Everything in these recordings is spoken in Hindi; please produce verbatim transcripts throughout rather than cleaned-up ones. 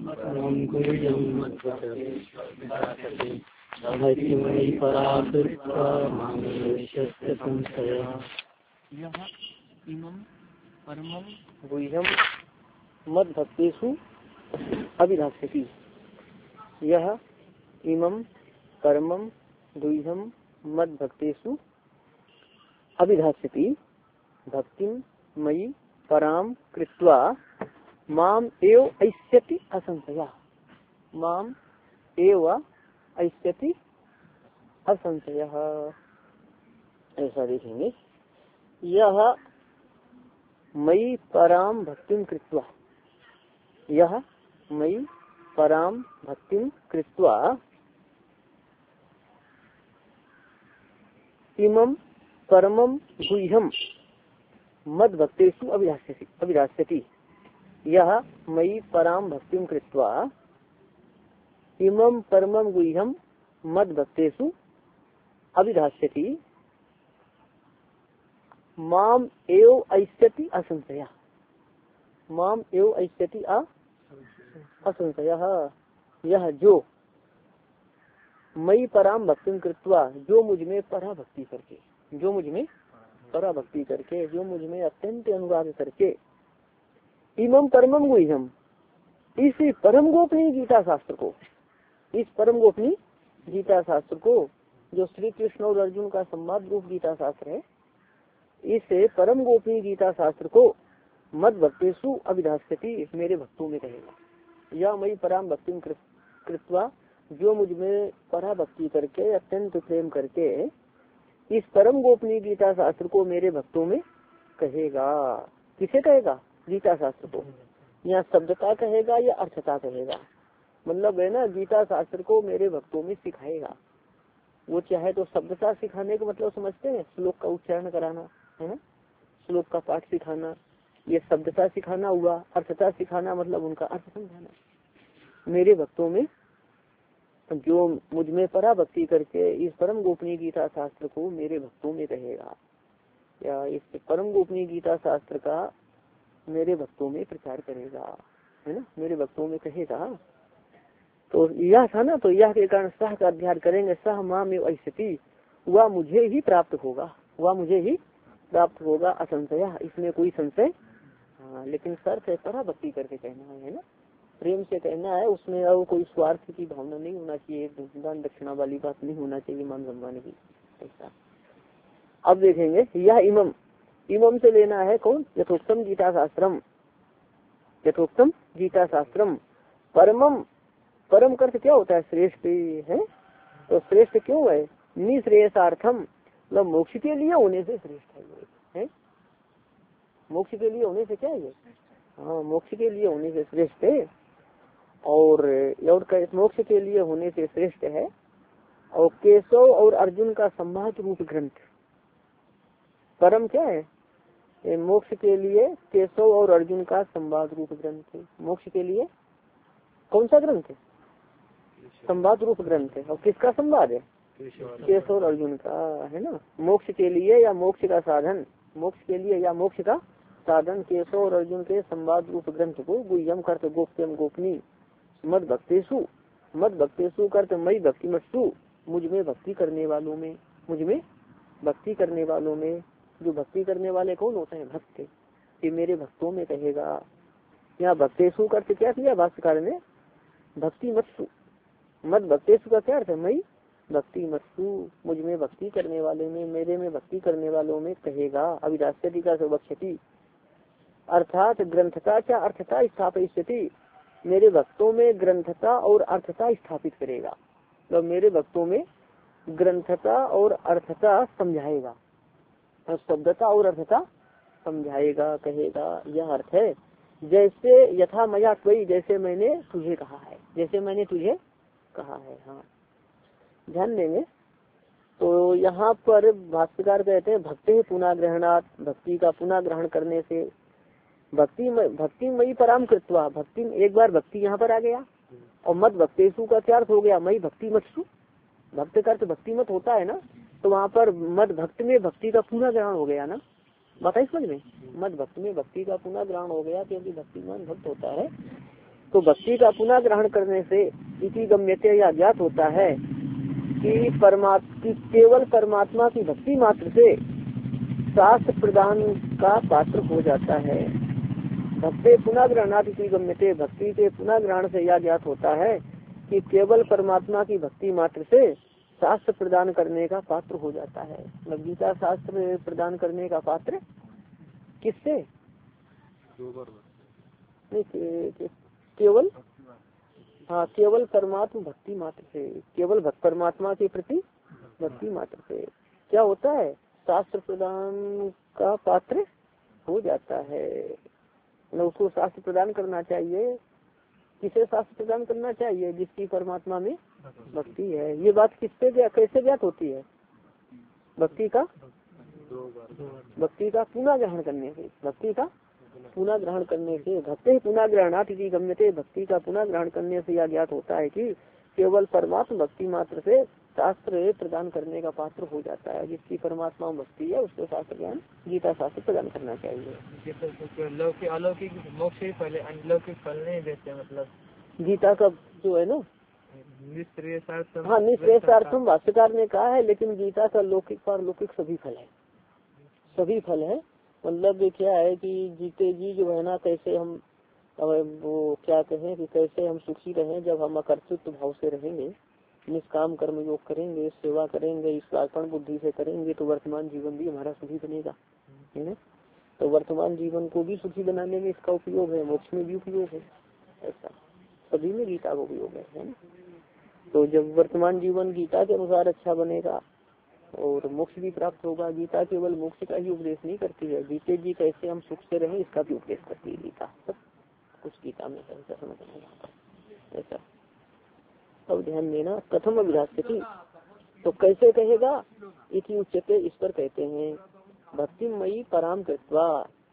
गुह्यम मद भक्तेषु अभिधास्यति। यह इमं परमं गुह्यम मद भक्तेषु अभिधास्यति भक्तिं मयि पराम कृत्वा माम एव ऐस्यति असंशया। माम एव ऐस्यति असंशयः। ऐसा देखेंगे। यह मयि पराम भक्तिं कृत्वा, यह मयि पराम भक्तिं कृत्वा इमं परमं गुह्यम मद भक्तेषु अभिधास्यति अभिधास्यति। यह मयि पराम भक्तिं कृत्वा इमं परमं गुह्यम मद भक्तेषु अभिधास्यति माम एव ऐस्यति असंशया। माम एव ऐस्यति असंशयः। यह जो मयि पराम भक्तिं कृत्वा, जो मुझ में परा भक्ति करके, जो मुझ में परा भक्ति करके, जो मुझ में अत्यंत अनुराग करके, इमं परमं गुह्यम, इस परम गोपनीय गीता शास्त्र को, इस परम गोपनीय गीता शास्त्र को, जो श्री कृष्ण और अर्जुन का संवाद रूप गीता शास्त्र है, इस परम गोपनीय गीता शास्त्र को मद भक्तेषु अभिधास्यति, मेरे भक्तों में कहेगा। या मयि पराम भक्तिं कृत्वा, जो मुझ में परा भक्ति करके, अत्यंत प्रेम करके, इस परम गोपनीय गीता शास्त्र को मेरे भक्तों में कहेगा। किसे कहेगा? गीता शास्त्र को। यहाँ शब्दता कहेगा या अर्थता कहेगा? मतलब है ना, गीता शास्त्र को मेरे भक्तों में सिखाएगा। वो चाहे तो शब्दता सिखाने का मतलब समझते हैं, श्लोक का उच्चारण कराना है ना, श्लोक का पाठ सिखाना, ये शब्दता सिखाना हुआ। अर्थता सिखाना मतलब उनका अर्थ समझाना। मेरे भक्तों में जो मुझ में परा भक्ति करके इस परम गोपनीय गीता शास्त्र को मेरे भक्तों में कहेगा, या इस परम गोपनीय गीता शास्त्र का मेरे भक्तों में प्रचार करेगा, है ना, मेरे भक्तों में कहेगा। तो यह था ना, तो यह के कारण सह का अध्ययन करेंगे। सह माम एव ऐस्यति, वह मुझे ही प्राप्त होगा, वह मुझे ही प्राप्त होगा असंशय, इसमें कोई संशय। हाँ, लेकिन शर्त है परा भक्ति करके कहना है, है ना, प्रेम से कहना है। उसमें अब कोई स्वार्थ की भावना नहीं होना चाहिए, दान दक्षिणा वाली बात नहीं होना चाहिए, मान सम्मान की। ऐसा अब देखेंगे। यह इमम, इमम से लेना है कौन? यथोक्तम गीता शास्त्रम, यथोक्तम गीता शास्त्रम। परमम, परम कर्त क्या होता है? श्रेष्ठ है। तो श्रेष्ठ क्यों है? निश्रेयसार्थम, मतलब मोक्ष के लिए होने से श्रेष्ठ है ये, है। मोक्ष के लिए होने से क्या है ये? हाँ, मोक्ष के लिए होने से श्रेष्ठ है। और और मोक्ष के लिए होने से श्रेष्ठ है। और केशव और अर्जुन का संवाद रूप ग्रंथ परम क्या है? ये मोक्ष के लिए केशव और अर्जुन का संवाद रूप ग्रंथ है। मोक्ष के लिए कौन सा ग्रंथ है? संवाद रूप ग्रंथ है। और किसका संवाद है? केशव और अर्जुन का, है ना। मोक्ष के लिए या मोक्ष का साधन, मोक्ष के लिए या मोक्ष का साधन केशव और अर्जुन के संवाद रूप ग्रंथ को गुह्यम करते गोप्यम गोपनीय मद भक्तेषु, मद भक्तेषु करते मई भक्ति मत्सु, मुझ में भक्ति करने वालों में, मुझ में भक्ति करने वालों में। जो भक्ति करने वाले कौन होते हैं? भक्त। ये मेरे भक्तों में कहेगा। यहाँ भक्तेषु करते क्या किया भाष्यकार ने? भक्ति मत्सु, मद भक्तेषु का क्या अर्थ है? मई भक्ति मत्सु, मुझ में भक्ति करने वाले में, मेरे में भक्ति करने वालों में कहेगा। अभिधास्यति का बक्षति, अर्थात ग्रंथता क्या अर्थता स्थापित, मेरे भक्तों में ग्रंथता और अर्थता स्थापित करेगा। तो मेरे भक्तों में ग्रंथता और अर्थता समझाएगा, और शब्दता और अर्थता समझाएगा, कहेगा। यह अर्थ है। जैसे यथा मया त्वयि, जैसे मैंने तुझे कहा है, जैसे मैंने तुझे कहा है। हाँ, ध्यान देंगे। तो यहाँ पर भाष्यकार कहते हैं भक्ति पुनः ग्रहणात्, भक्ति का पुनः ग्रहण करने से, भक्ति भक्ति मई पराम कृत्वा, भक्ति एक बार भक्ति यहाँ पर आ गया। और मत भक्तेषु का क्या अर्थ हो गया? मई भक्ति मत्सु, भक्त का अर्थ भक्ति मत होता है ना, तो वहाँ पर मत भक्त में भक्ति का पुनः ग्रहण हो गया ना। बताइए समझ में, मत भक्त में भक्ति का पुनः ग्रहण हो गया, क्योंकि भक्तिमान भक्त होता है। तो भक्ति का पुनः ग्रहण करने से इसी गम्यते या ज्ञात होता है कि परमात्मा केवल परमात्मा की भक्ति मात्र से शास्त्र प्रदान का पात्र हो जाता है। भक्ति पुनः ग्रहणात इसी गम्यते, भक्ति के पुनः ग्रहण से यह ज्ञात होता है कि केवल परमात्मा की भक्ति मात्र से शास्त्र प्रदान करने का पात्र हो जाता है। मतलब गीता शास्त्र प्रदान करने का पात्र किससे? केवल हाँ केवल परमात्मा भक्ति मात्र से, केवल परमात्मा के प्रति भक्ति मात्र से क्या होता है? शास्त्र प्रदान का पात्र हो जाता है। मतलब उसको शास्त्र प्रदान करना चाहिए। किसे शास्त्र प्रदान करना चाहिए? जिसकी परमात्मा में भक्ति है। ये बात किससे कैसे ज्ञात होती है? भक्ति का भक्ति का पुनः ग्रहण करने से, भक्ति का पुनः ग्रहण करने से भक्ति पुनः ग्रहणात इति गम्यते, भक्ति का पुनः ग्रहण करने से यह ज्ञात होता है कि केवल परमात्मा भक्ति मात्र से शास्त्र प्रदान करने का पात्र हो जाता है। जिसकी परमात्मा भक्ति है उसको शास्त्र ज्ञान गीता शास्त्र प्रदान करना चाहिए। लौकिक अलौकिक मोक्ष ही फल, अलौकिक फल नहीं देते। मतलब गीता का जो है ना निश्रेयसार्थम, हाँ निश्रेयसार्थम भाष्यकार ने कहा है, लेकिन गीता का लौकिक पारलौकिक सभी फल है, सभी फल है। मतलब क्या है कि जीते जी जो है ना कैसे हम वो क्या कहें कि कैसे हम सुखी रहें जब हम अकर्तृत्व भाव से रहेंगे, निष्काम कर्म योग करेंगे, सेवा करेंगे, ईश्वरार्पण बुद्धि से करेंगे तो वर्तमान जीवन भी हमारा सुखी बनेगा, है ना। तो वर्तमान जीवन को भी सुखी बनाने में इसका उपयोग है, मोक्ष में भी उपयोग है, ऐसा सभी में गीता का उपयोग है, है ना। तो जब वर्तमान जीवन गीता के अनुसार अच्छा बनेगा और मोक्ष भी प्राप्त होगा। गीता केवल मोक्ष का ही उपदेश नहीं करती है, जीते जी कैसे हम सुख से रहें इसका भी उपदेश करती है गीता। सब कुछ गीता में है, ऐसा समझना ऐसा। अब ध्यान देना, कथम अभिधास्यति, तो कैसे कहेगा? इति उच्चते, इस पर कहते हैं भक्ति मई पराम कृत्वा,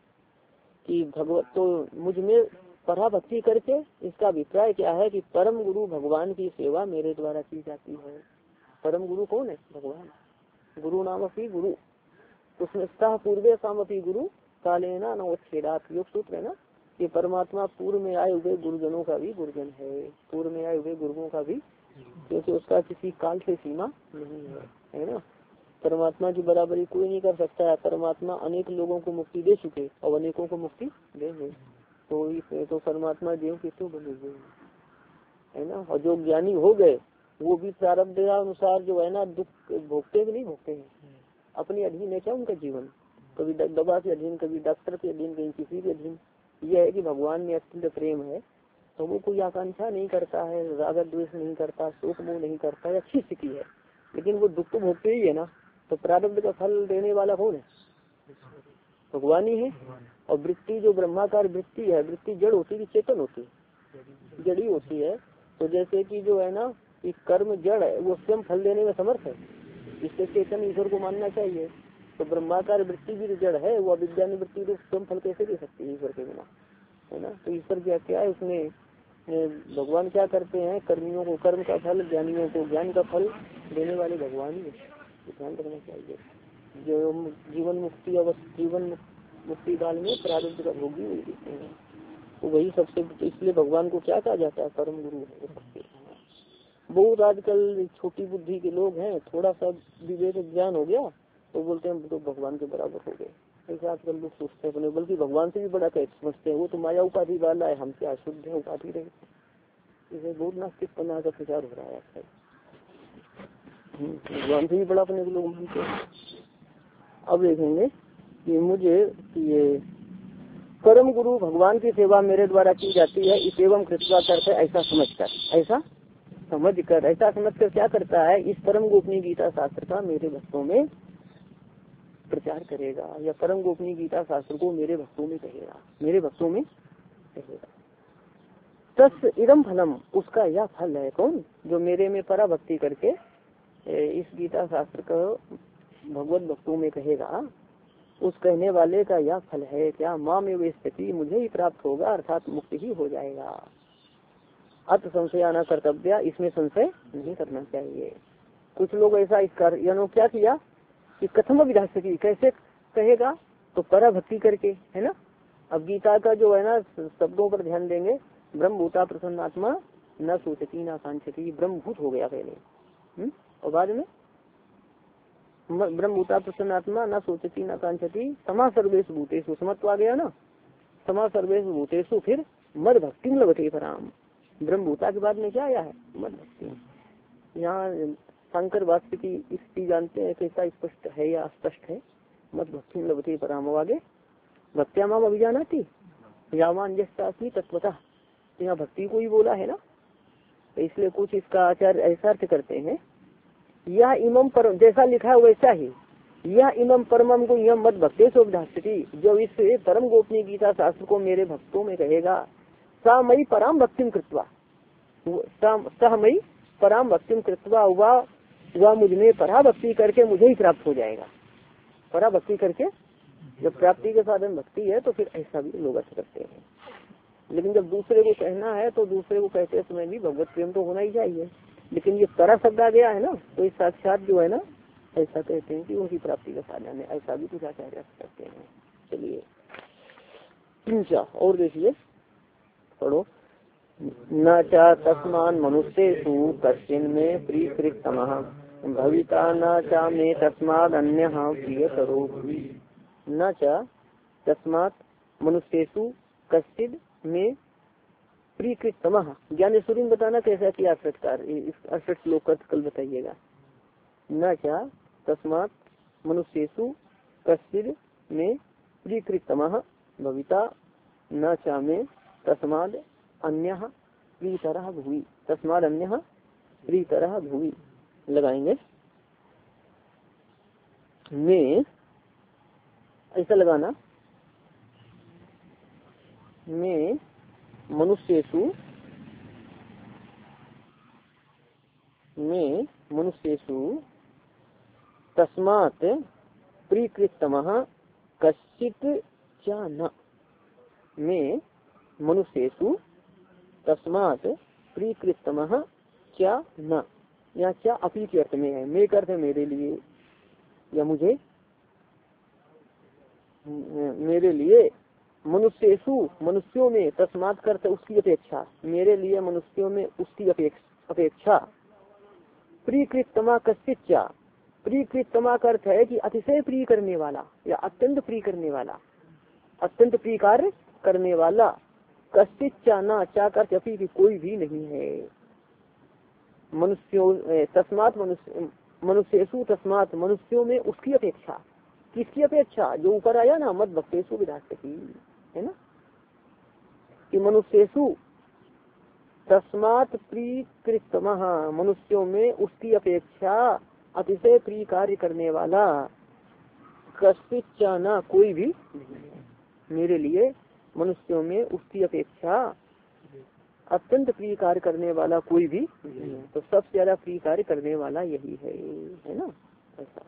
कि भगवत तो मुझ में पराभक्ति करके, इसका अभिप्राय क्या है कि परम गुरु भगवान की सेवा मेरे द्वारा की जाती है। परम गुरु कौन है? भगवान। गुरु नाम अपनी गुरु, उसमें सह पूर्वे साम अपनी गुरु कालेना नवच्छेदात, योग सूत्र है ना कि परमात्मा पूर्व में आए हुए गुरुजनों का भी गुरुजन है, पूर्व में आए हुए गुरुओं का भी, क्योंकि उसका किसी काल से सीमा नहीं है, है ना। परमात्मा की बराबरी कोई नहीं कर सकता है। परमात्मा अनेक लोगों को मुक्ति दे चुके और अनेकों को मुक्ति देंगे, तो इस तो परमात्मा देव के क्यों बने हुए, है ना। और जो ज्ञानी हो गए वो भी प्रारब्ध अनुसार जो है ना दुख भोगते भी नहीं भोगते हैं, अपने अधीन है क्या उनका जीवन, कभी दवा के अधीन, कभी डॉक्टर के अधीन, कहीं किसी के अधीन। यह है कि भगवान में अत्यंत प्रेम है तो वो कोई आकांक्षा नहीं करता है, राग द्वेष नहीं करता, शोक मोह नहीं करता है, अच्छी स्थिति है। लेकिन वो दुख तो भोगते ही है ना, तो प्रारब्ध का फल देने वाला कौन है? भगवान ही है। और वृत्ति जो ब्रह्माकार वृत्ति है, वृत्ति जड़ होती है, चेतन होती है, जड़ी होती है। तो जैसे कि जो है ना कि कर्म जड़ है, वो स्वयं फल देने में समर्थ है, इससे चेतन ईश्वर को मानना चाहिए। तो ब्रह्माकार वृत्ति भी जड़ है, वो अविज्ञान वृत्ति तो स्वयं फल कैसे दे सकती है ईश्वर के बिना, है ना। तो ईश्वर क्या क्या है उसमें, भगवान क्या करते हैं, कर्मियों को कर्म का फल, ज्ञानियों को ज्ञान का फल देने वाले भगवान ही ध्यान रखना चाहिए। जो जीवन मुक्ति अवस्था, जीवन मुक्ति काल में प्रारब्ध का भोगी हुई देते हैं, तो वही सबसे, इसलिए भगवान को क्या कहा जाता है? परम गुरु है। बहुत आजकल छोटी बुद्धि के लोग हैं, थोड़ा सा विवेक ज्ञान हो गया तो बोलते हैं तो भगवान के बराबर हो गए, ऐसे आजकल लोग सोचते हैं अपने, बल्कि भगवान से भी बड़ा कह समझते हैं। वो तो माया उपाधि वाला है, हम क्या शुद्ध है उपाधि रहे। इसे बहुत नास्तिक पना का प्रचार हो रहा है आजकल, भगवान से भी बड़ा अपने को लोग मानते हैं। अब देखेंगे कि मुझे ये परम गुरु भगवान की सेवा मेरे द्वारा की जाती है, इस एवं कृत्वा करते ऐसा समझकर, ऐसा समझ कर, ऐसा समझ कर क्या करता है? इस परम गोपनीय गीता शास्त्र का मेरे भक्तों में प्रचार करेगा, या परम गोपनीय गीता शास्त्र को मेरे भक्तों में कहेगा, मेरे भक्तों में कहेगा। तस् इदम फलम, उसका यह फल है। कौन? जो मेरे में पराभक्ति करके इस गीता शास्त्र को भगवत भक्तों में कहेगा, उस कहने वाले का यह फल है क्या? माँ में वे स्थिति मुझे ही प्राप्त होगा, अर्थात मुक्ति ही हो जाएगा। अत संशय आना कर्तव्य, इसमें संशय नहीं करना चाहिए। कुछ लोग ऐसा इस कार्य क्या किया कि कथम विधास्यति, कैसे कहेगा? तो पराभक्ति करके, है ना। अब गीता का जो है ना शब्दों पर ध्यान देंगे ब्रह्म भूता प्रसन्नात्मा न सोचती न कांक्षती, ब्रह्म भूत हो गया पहले। हुँ? और बाद में ब्रह्म भूता प्रसन्नात्मा न सोचती न कांक्षती समा सर्वेषु भूतेषु, समत्व आ गया ना, समा सर्वेषु भूतेषु, फिर मद भक्ति लभते पराम। ब्रह्म भूता के बाद में क्या आया है? मद भक्ति। यहाँ शंकर भाष्य की स्थिति जानते हैं कैसा स्पष्ट है या अस्पष्ट है? मद भक्ति लभते पराम। आगे भक्त्या माम अभिजानाति यावान यस्यास्मि तत्वतः, यहाँ भक्ति को ही बोला है ना, तो इसलिए कुछ इसका आचार्य ऐसा अर्थ करते हैं, यह इमम पर जैसा लिखा है वैसा ही, यह इमम परमम को यम मद भक्तेषु उपधास्यति, जो इस परम गोपनीय गीता शास्त्र को मेरे भक्तों में कहेगा, सा मई पराम भक्तिम कृत्वा, सह मई पराम भक्तिम कृत्वा, वह वह मुझ में पराभक्ति करके मुझे ही प्राप्त हो जाएगा। पराभक्ति करके, जब प्राप्ति के साधन भक्ति है तो फिर ऐसा भी लोग अर्थ करते हैं। लेकिन जब दूसरे को कहना है तो दूसरे को कहते समय भी भगवत प्रेम तो होना ही चाहिए। लेकिन ये परा शब्द आ गया है ना, तो इस साक्षात जो है ना, ऐसा कहते हैं कि उनकी प्राप्ति का साधन है, ऐसा भी कुछ आचार्य करते हैं। चलिए तीसरा और देखिए, पढ़ो। न चा तस्मान मनुष्येषु कश्चिन में प्रीकृतमः भविता न चा मे तस्माद अन्यः प्रियतरो। न चा तस्मात् मनुष्येषु कश्चिन में प्रीकृतमः, ज्ञानेश्वरी में बताना कैसा किया अर्थकार, इस अर्थक श्लोक का कल बताइएगा। न चा तस्मात् मनुष्येषु कश्चिन में प्रीकृतमः भविता न चा मे तस्माद अन्यः प्रीतरः भुवि, तस्माद अन्यः प्रीतरः भुवि लगाएंगे। में ऐसा लगाना, में मनुष्येषु में मनुष्येषु तस्मात् प्रीकृतमः कश्चित् च न, में मनुष्येषु तस्मात् प्रीकृतमः च न, यहाँ क्या अपी के अर्थ में है, मे का अर्थ है मेरे लिए या मुझे, मेरे लिए मनुष्येषु मनुष्यों में, तस्मात् करते उसकी अपेक्षा, मेरे लिए मनुष्यों में उसकी अपेक्षा, प्रीकृतमा कश्चित्, प्रीकृतमा का अर्थ है कि अतिशय प्रिय करने वाला या अत्यंत प्रिय करने वाला, अत्यंत प्रिय कार्य करने वाला, कश्चित् चाना, चा का अर्थ अपी की कोई भी नहीं है। मनुष्यों तस्मात् मनुष्य मनुष्येषु तस्मात् मनुष्यों में उसकी अपेक्षा, किसकी अपेक्षा, जो ऊपर आया ना मद भक्तेषु विधास्यति, है ना, कि मनुष्येषु तस्मात् प्रीकृतमः, मनुष्यों में उसकी अपेक्षा अतिशय प्रिय कार्य करने वाला, कश्चित् च न, कोई भी मेरे लिए मनुष्यों में उसकी अपेक्षा अत्यंत प्रिय कार्य करने वाला कोई भी नहीं है। तो सबसे ज्यादा प्रिय कार्य करने वाला यही है, है ना। ऐसा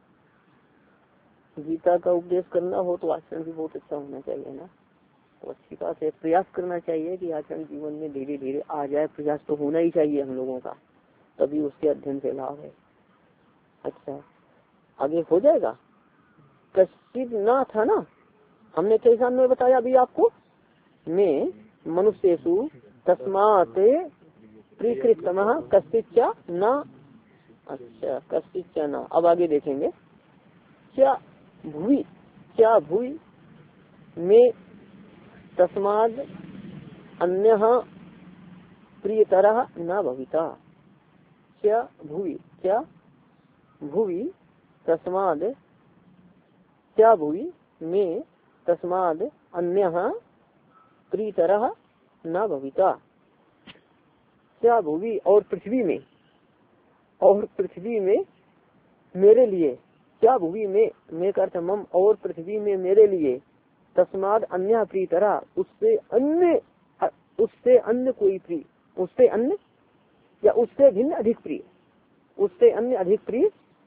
गीता का उपदेश करना हो तो आचरण भी बहुत अच्छा होना चाहिए ना, तो अच्छी बात है, प्रयास करना चाहिए कि आचरण जीवन में धीरे धीरे आ जाए, प्रयास तो होना ही चाहिए हम लोगों का, तभी उसके अध्ययन से लाभ है। अच्छा आगे हो जाएगा। कश्चित् ना था ना, हमने कैसा में बताया अभी आपको, में मनुष्येषु तस्मात् प्रीकृतमः कश्चित् च न, अच्छा कश्चित् च न। अब आगे देखेंगे, क्या भूवि, क्या भूवि में तस्माद अन्यः प्रियतरः न भविता, क्या भूवि, क्या भूवि तस्माद, क्या भूवि में तस्माद अन्यः प्रियतरः न भविता, क्या भूवि और पृथ्वी में, और पृथ्वी में मेरे लिए, क्या भूवि में, मैं करता मम, और पृथ्वी में मेरे लिए, तस्माद अन्य प्रीतरा, उससे अन्य, उससे अन्य कोई प्रिय, उससे अन्य या उससे भिन्न अधिक प्रिय, उससे अन्य अधिक प्रिय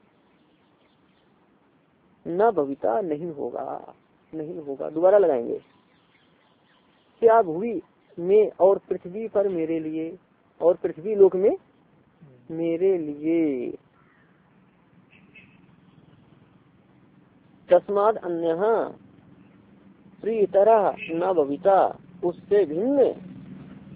न भविता, नहीं होगा, नहीं होगा। दोबारा लगाएंगे, क्या भूवि में और पृथ्वी पर मेरे लिए, और पृथ्वी लोक में मेरे लिए, तस्माद अन्यः प्रियतरः न भविता, उससे भिन्न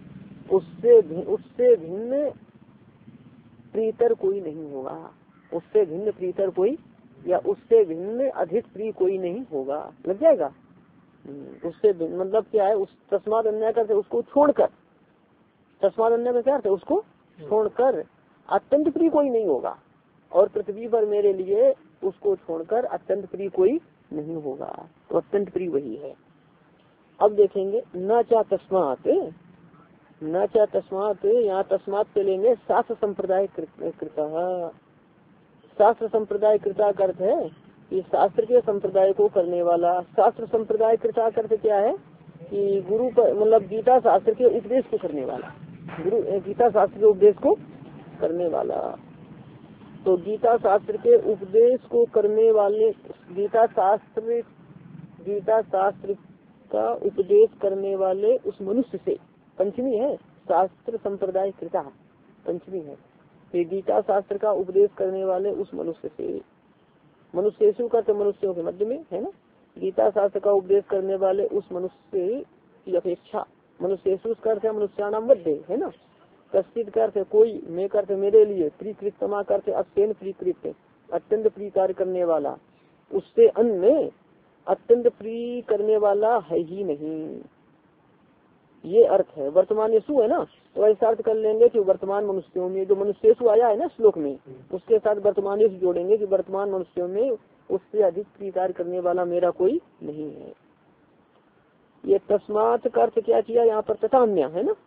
उससे उससे भिन्न प्रीतर कोई नहीं होगा, उससे भिन्न प्रीतर कोई या उससे भिन्न अधिक प्रिय कोई नहीं होगा। लग जाएगा। उससे मतलब क्या है, उस तस्माद अन्य करते उसको छोड़कर, तस्माद अन्य का क्या अर्थ है, उसको छोड़कर अत्यंत प्रिय कोई नहीं होगा, और पृथ्वी पर मेरे लिए उसको छोड़कर अत्यंत प्रिय कोई नहीं होगा, तो अत्यंत प्रिय वही है। अब देखेंगे न चा तस्मात, न चा तस्मात, यहाँ तस्मात से लेंगे शास्त्र संप्रदाय कृता। शास्त्र संप्रदाय कृता का अर्थ है कि शास्त्र के संप्रदाय को करने वाला। शास्त्र संप्रदाय कृता का अर्थ क्या है कि गुरु का मतलब गीता शास्त्र के उपदेश को करने वाला, गुरु गीता शास्त्र के उपदेश को करने वाला। तो गीता शास्त्र के उपदेश को करने वाले, गीता शास्त्र गीता शास्त्र का उपदेश करने वाले उस मनुष्य से, पंचमी है शास्त्र संप्रदाय कृता, पंचमी है ये गीता शास्त्र का उपदेश करने वाले उस मनुष्य से, मनुष्येषु का तो मनुष्यों के मध्य में है ना, गीता शास्त्र का उपदेश करने वाले उस मनुष्य की अपेक्षा, मनुष्येषु का अर्थ है मनुष्यानाम मध्य है ना, कश्चित का अर्थ है कोई, मैं करते मेरे लिए, प्रीकृतमा करते अत्यंत प्रीकृत, अत्यंत प्रिय कार्य करने वाला, उससे अन्य अत्यंत प्रिय करने वाला है ही नहीं, ये अर्थ है। वर्तमान यशु है ना, तो ऐसा अर्थ कर लेंगे कि वर्तमान मनुष्यों में, जो मनुष्येषु आया है ना श्लोक में, उसके साथ वर्तमान यशु जोड़ेंगे कि वर्तमान मनुष्यों में उससे अधिक प्रिय कार्य करने वाला मेरा कोई नहीं है। ये तस्मात का अर्थ क्या किया यहाँ पर, तथान्य है ना,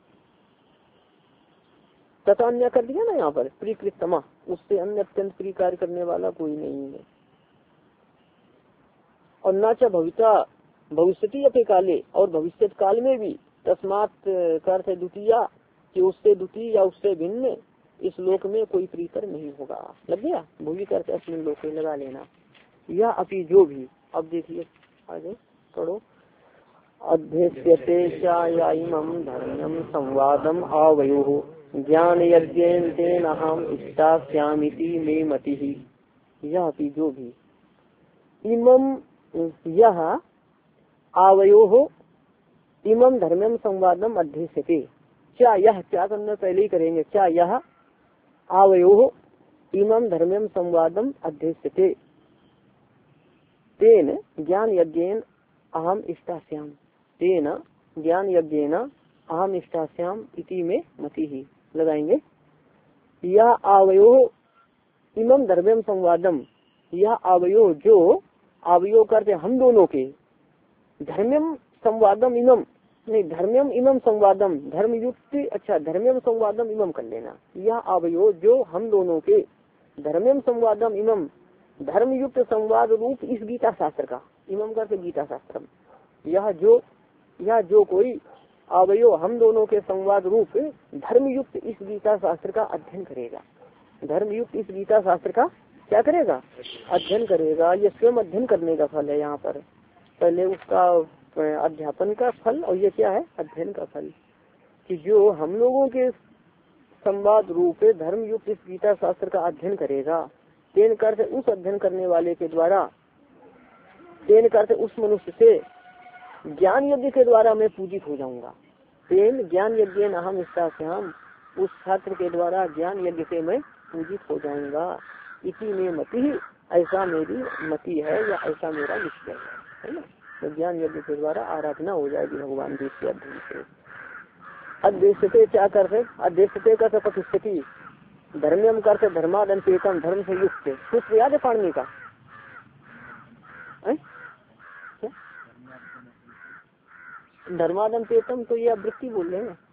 तथान्य कर दिया ना यहाँ पर, प्रीकृतमा, उससे अन्य अत्यंत प्रिय कार्य करने वाला कोई नहीं है। और न च भविता भविष्यति अपे काले, और भविष्य काल में भी तस्मात का अर्थ है द्वितीया, कि उससे द्वितीय या उससे भिन्न इस लोक में कोई प्रीतर नहीं होगा। लग गया, भूमि का अर्थ अस्मिन लोक में लगा लेना। या अभी जो भी, अब देखिए आगे पढ़ो, अध्यक्षते चायाइमं धर्म्यं संवादम आवयोः ज्ञान यज्ञेन तेन अहम इष्टास्यामिति मे मतिः। यह अभी जो भी, इमं यह आवयोः इमं धर्मम संवादम अध्यक्षते, क्या यह, क्या करना पहले ही करेंगे, क्या यह आवयोः इमं धर्मम संवादम अध्यक्षते तेन ज्ञान यज्ञेन अहम इष्टास्याम, तेन ज्ञान यज्ञेन अहम इष्टास्याम इति में मति ही लगाएंगे। यह आवयोः इमं धर्मम संवादम, यह आवयोः जो, आवयोः करते हम दोनों के, धर्मम संवादम इमम, नहीं धर्म्यम इमम संवादम, धर्म युक्त, अच्छा धर्म्यम संवादम इमम कर लेना। यह आवयो जो हम दोनों के, धर्म्यम संवादम इमम, धर्म युक्त संवाद रूप इस गीता शास्त्र का, इमम करके गीता शास्त्रम, यह जो, यह जो कोई आवयो हम दोनों के संवाद रूप धर्म युक्त इस गीता शास्त्र का अध्ययन करेगा, धर्म युक्त इस गीता शास्त्र का क्या करेगा, अध्ययन करेगा। ये स्वयं अध्ययन करने का फल है यहाँ पर, पहले उसका अध्यापन का फल और ये क्या है, अध्ययन का फल, कि जो हम लोगों के संवाद रूप धर्म युक्त इस गीता शास्त्र का अध्ययन करेगा, तेन करते उस अध्ययन करने वाले के द्वारा, तेन करते उस मनुष्य से ज्ञान यज्ञ के द्वारा मैं पूजित हो जाऊंगा। तेन ज्ञान यज्ञ अहम इष्टास्याम, उस छात्र के द्वारा ज्ञान यज्ञ से मैं पूजित हो जाऊंगा। इसी में मति, ऐसा मेरी मति है या ऐसा मेरा निश्चय है ना, तो ज्ञान यज्ञ के द्वारा आराधना हो जाएगी भगवान जी के अध्ययन से। अध्यक्षते क्या करते, अध्यक्षते का प्रतिष्ठिति, धर्म्यम करते धर्मादन पेतम, धर्म से युक्त, सूत्र याद है पाणिनि का, धर्मादन पेतम, तो ये आवृत्ति बोल रहे हैं,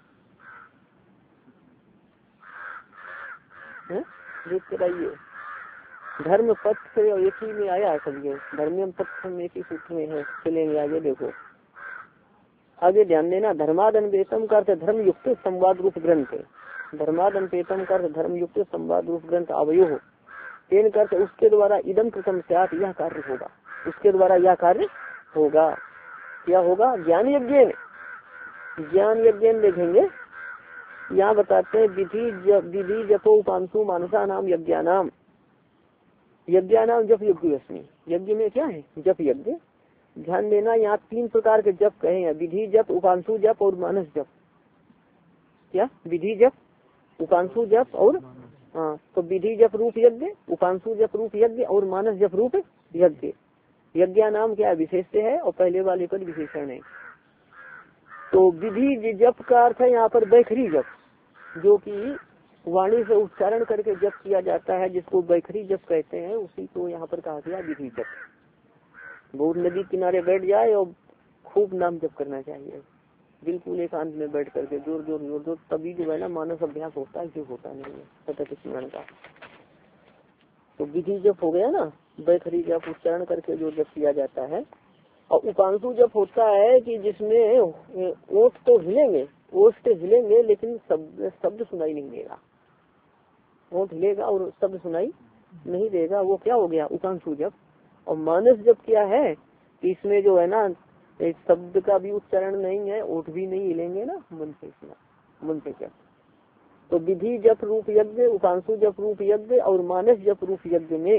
कराइए धर्म पथ से और एक ही में आया है सब, ये धर्मियम पथ में एक ही सूत्र में है। चलेंगे आगे, देखो आगे ध्यान देना। धर्मादन पेतम का अर्थ धर्म युक्त संवाद रूप ग्रंथ, धर्मादन पेतम का अर्थ धर्म युक्त संवाद रूप ग्रंथ आवयो हो, तेन का अर्थ उसके द्वारा इदम कृतम स्यात्, यह कार्य होगा, उसके द्वारा यह कार्य होगा। क्या होगा, ज्ञान यज्ञ, ज्ञान यज्ञ देखेंगे यहाँ बताते हैं, विधि विधि जपो उपांशु मानसा नाम यज्ञानाम, यज्ञानाम जप यज्ञ, यज्ञ में क्या है, जप यज्ञ। ध्यान देना यहाँ तीन प्रकार के जप कहे हैं, विधि जप, उपांशु जप और मानस जप। क्या विधि जप, उपांशु जप और हाँ, तो विधि जप रूप यज्ञ, उपांशु जप रूप यज्ञ और मानस जप रूप यज्ञ। यज्ञ नाम क्या विशेष है और पहले वाले पद विशेषण है। तो विधि जप का अर्थ है यहाँ पर बैखरी जप, जो कि वाणी से उच्चारण करके जप किया जाता है, जिसको बैखरी जप कहते हैं, उसी को यहाँ पर कहा गया विधि जप। बहुत नदी किनारे बैठ जाए और खूब नाम जप करना चाहिए, बिल्कुल एकांत में बैठ करके जोर जोर जोर जोर, तभी जो है ना मानस अभ्यास होता है, जो होता नहीं है सतत स्मरण का। तो विधि जप हो गया ना, बैखरी जप उच्चारण करके जो जप किया जाता है। और उपांशु जप होता है कि जिसमें ओठ तो हिलेंगे, ओठ तो हिलेंगे लेकिन शब्द शब्द सुनाई नहीं देगा, ओठ हिलेगा और शब्द सुनाई नहीं देगा, वो क्या हो गया उपांशु जप। और मानस जप क्या है कि इसमें जो है ना एक शब्द का भी उच्चारण नहीं है, ओठ भी नहीं हिलेंगे ना, मन से मन से जप। तो विधि जप रूप यज्ञ, उपांशु जप रूप यज्ञ और मानस जप रूप यज्ञ में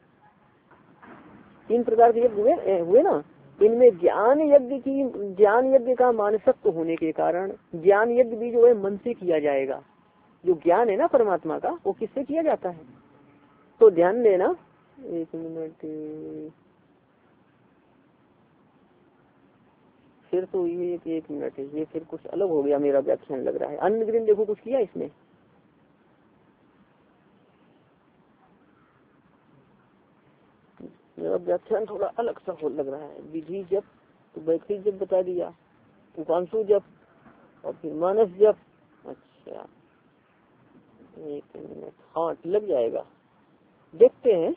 तीन प्रकार के यज्ञ हुए, हुए ना। इनमें ज्ञान यज्ञ की ज्ञान यज्ञ का मानसत्व होने के कारण ज्ञान यज्ञ भी जो है मन से किया जाएगा। जो ज्ञान है ना परमात्मा का, वो किससे किया जाता है, तो ध्यान देना। एक मिनट, फिर तो ये एक, एक मिनट है, ये फिर कुछ अलग हो गया मेरा व्याख्यान लग रहा है। अन्य दिन देखो कुछ किया इसमें, मेरा व्याख्यान थोड़ा अलग सा हो लग रहा है। विधि जप तो बैखरी जप बता दिया, उपांशु जप और फिर मानस जप। अच्छा एक मिनट, हाँ लग जाएगा, देखते हैं।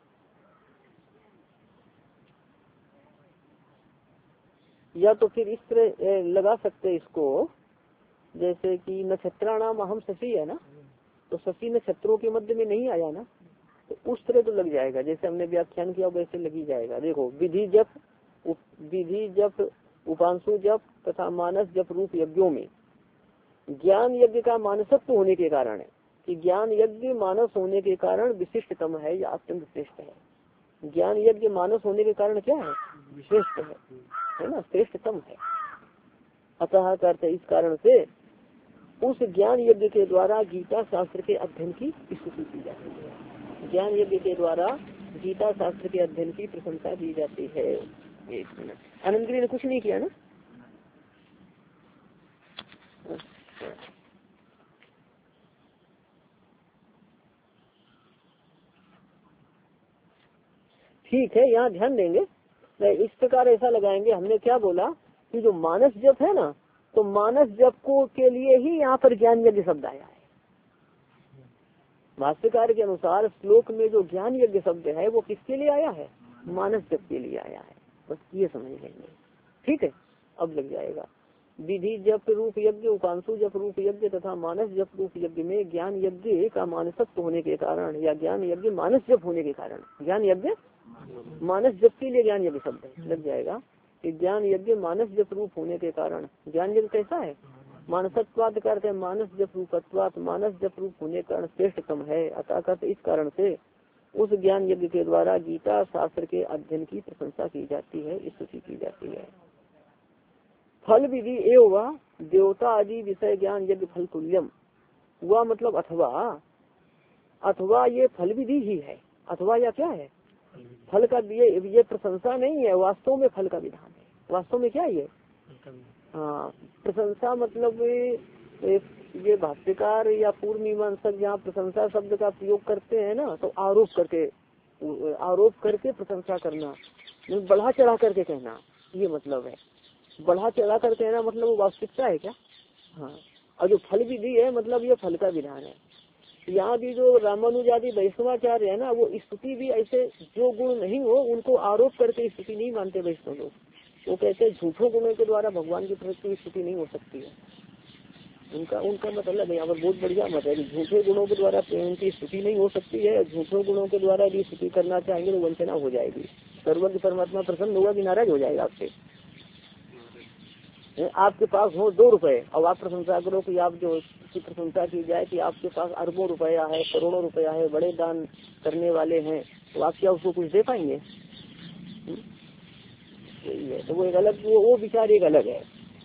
या तो फिर इस तरह लगा सकते हैं इसको, जैसे कि नक्षत्राणाम अहम शशि है ना, तो शशि नक्षत्रों के मध्य में नहीं आया ना, तो उस तरह तो लग जाएगा, जैसे हमने व्याख्यान किया वैसे लग ही जाएगा। देखो विधि जप, विधि जप, उपांशु जप तथा मानस जप रूप यज्ञों में ज्ञान यज्ञ का मानसत्व होने के कारण है कि ज्ञान यज्ञ मानस होने के कारण विशिष्टतम है या अत्यंत श्रेष्ठ है। ज्ञान यज्ञ मानस होने के कारण क्या है, श्रेष्ठ है, है ना, श्रेष्ठतम है। अतः करते इस कारण से उस ज्ञान यज्ञ के द्वारा गीता शास्त्र के अध्ययन की स्तुति की जाती है। ज्ञान यज्ञ के द्वारा गीता शास्त्र के अध्ययन की प्रशंसा की जाती है। एक मिनट, आनंदगिरी ने कुछ नहीं किया ना। ठीक है, यहाँ ध्यान देंगे, इस प्रकार ऐसा लगाएंगे। हमने क्या बोला कि जो मानस जप है ना, तो मानस जप को के लिए ही यहाँ पर ज्ञान यज्ञ शब्द आया है। भाष्यकार के अनुसार श्लोक में जो ज्ञान यज्ञ शब्द है वो किसके लिए आया है, मानस जप के लिए आया है, बस ये समझ लेंगे। ठीक है, अब लग जाएगा। विधि जप रूप यज्ञ, उपांशु जप रूप यज्ञ तथा मानस जप रूप यज्ञ में ज्ञान यज्ञ का मानसत्व होने के कारण या ज्ञान यज्ञ मानस जप होने के कारण, ज्ञान यज्ञ मानस जप के लिए ज्ञान यज्ञ शब्द है, लग जाएगा कि ज्ञान यज्ञ मानस जप रूप होने के कारण। ज्ञान यज्ञ कैसा है, मानसत्वाद करते मानस जप रूपत्वात, मानस जप रूप होने के कारण श्रेष्ठतम है। अतः करते इस कारण से उस ज्ञान यज्ञ के द्वारा गीता शास्त्र के अध्ययन की प्रशंसा की जाती है, स्तुति की जाती है। फल विधि एवं देवता आदि विषय ज्ञान यज्ञ फल तुल्यम, हुआ मतलब अथवा, अथवा ये फल विधि ही है, अथवा या क्या है, फल का ये ये प्रशंसा नहीं है, वास्तव में फल का विधान है। वास्तव में क्या ये, हाँ प्रशंसा मतलब ये भाष्यकार या पूर्व मीमांसक जहाँ प्रशंसा शब्द का प्रयोग करते हैं ना, तो आरोप करके आरोप करके प्रशंसा करना, बढ़ा चढ़ा करके कहना, ये मतलब है। बढ़ा चढ़ा कर कहना मतलब वो वास्तविकता है क्या, हाँ। और जो फल विधि है मतलब ये फल का विधान है। यहाँ भी जो रामानुजादि वैष्णवाचार्य है ना, वो स्तुति भी ऐसे जो गुण नहीं हो उनको आरोप करके स्तुति नहीं मानते वैष्णव लोग। वो कहते हैं झूठों गुणों के द्वारा भगवान की प्रति स्तुति नहीं हो सकती है। उनका उनका मतलब है, यहाँ पर बहुत बढ़िया मत है, झूठे गुणों के द्वारा उनकी स्तुति नहीं हो सकती है। झूठों गुणों के द्वारा यदि स्तुति करना चाहेंगे तो वंचना हो जाएगी, सर्वज्ञ परमात्मा प्रसन्न होगा कि नाराज हो जाएगा आपसे। आपके पास हो दो रुपए और आप प्रशंसा करो कि आप जो की प्रशंसा की जाए कि आपके पास अरबों रुपया है, करोड़ों रुपया है, बड़े दान करने वाले हैं, तो आप क्या उसको कुछ दे पाएंगे? यही है, तो वो एक अलग, वो वो विचार एक अलग है।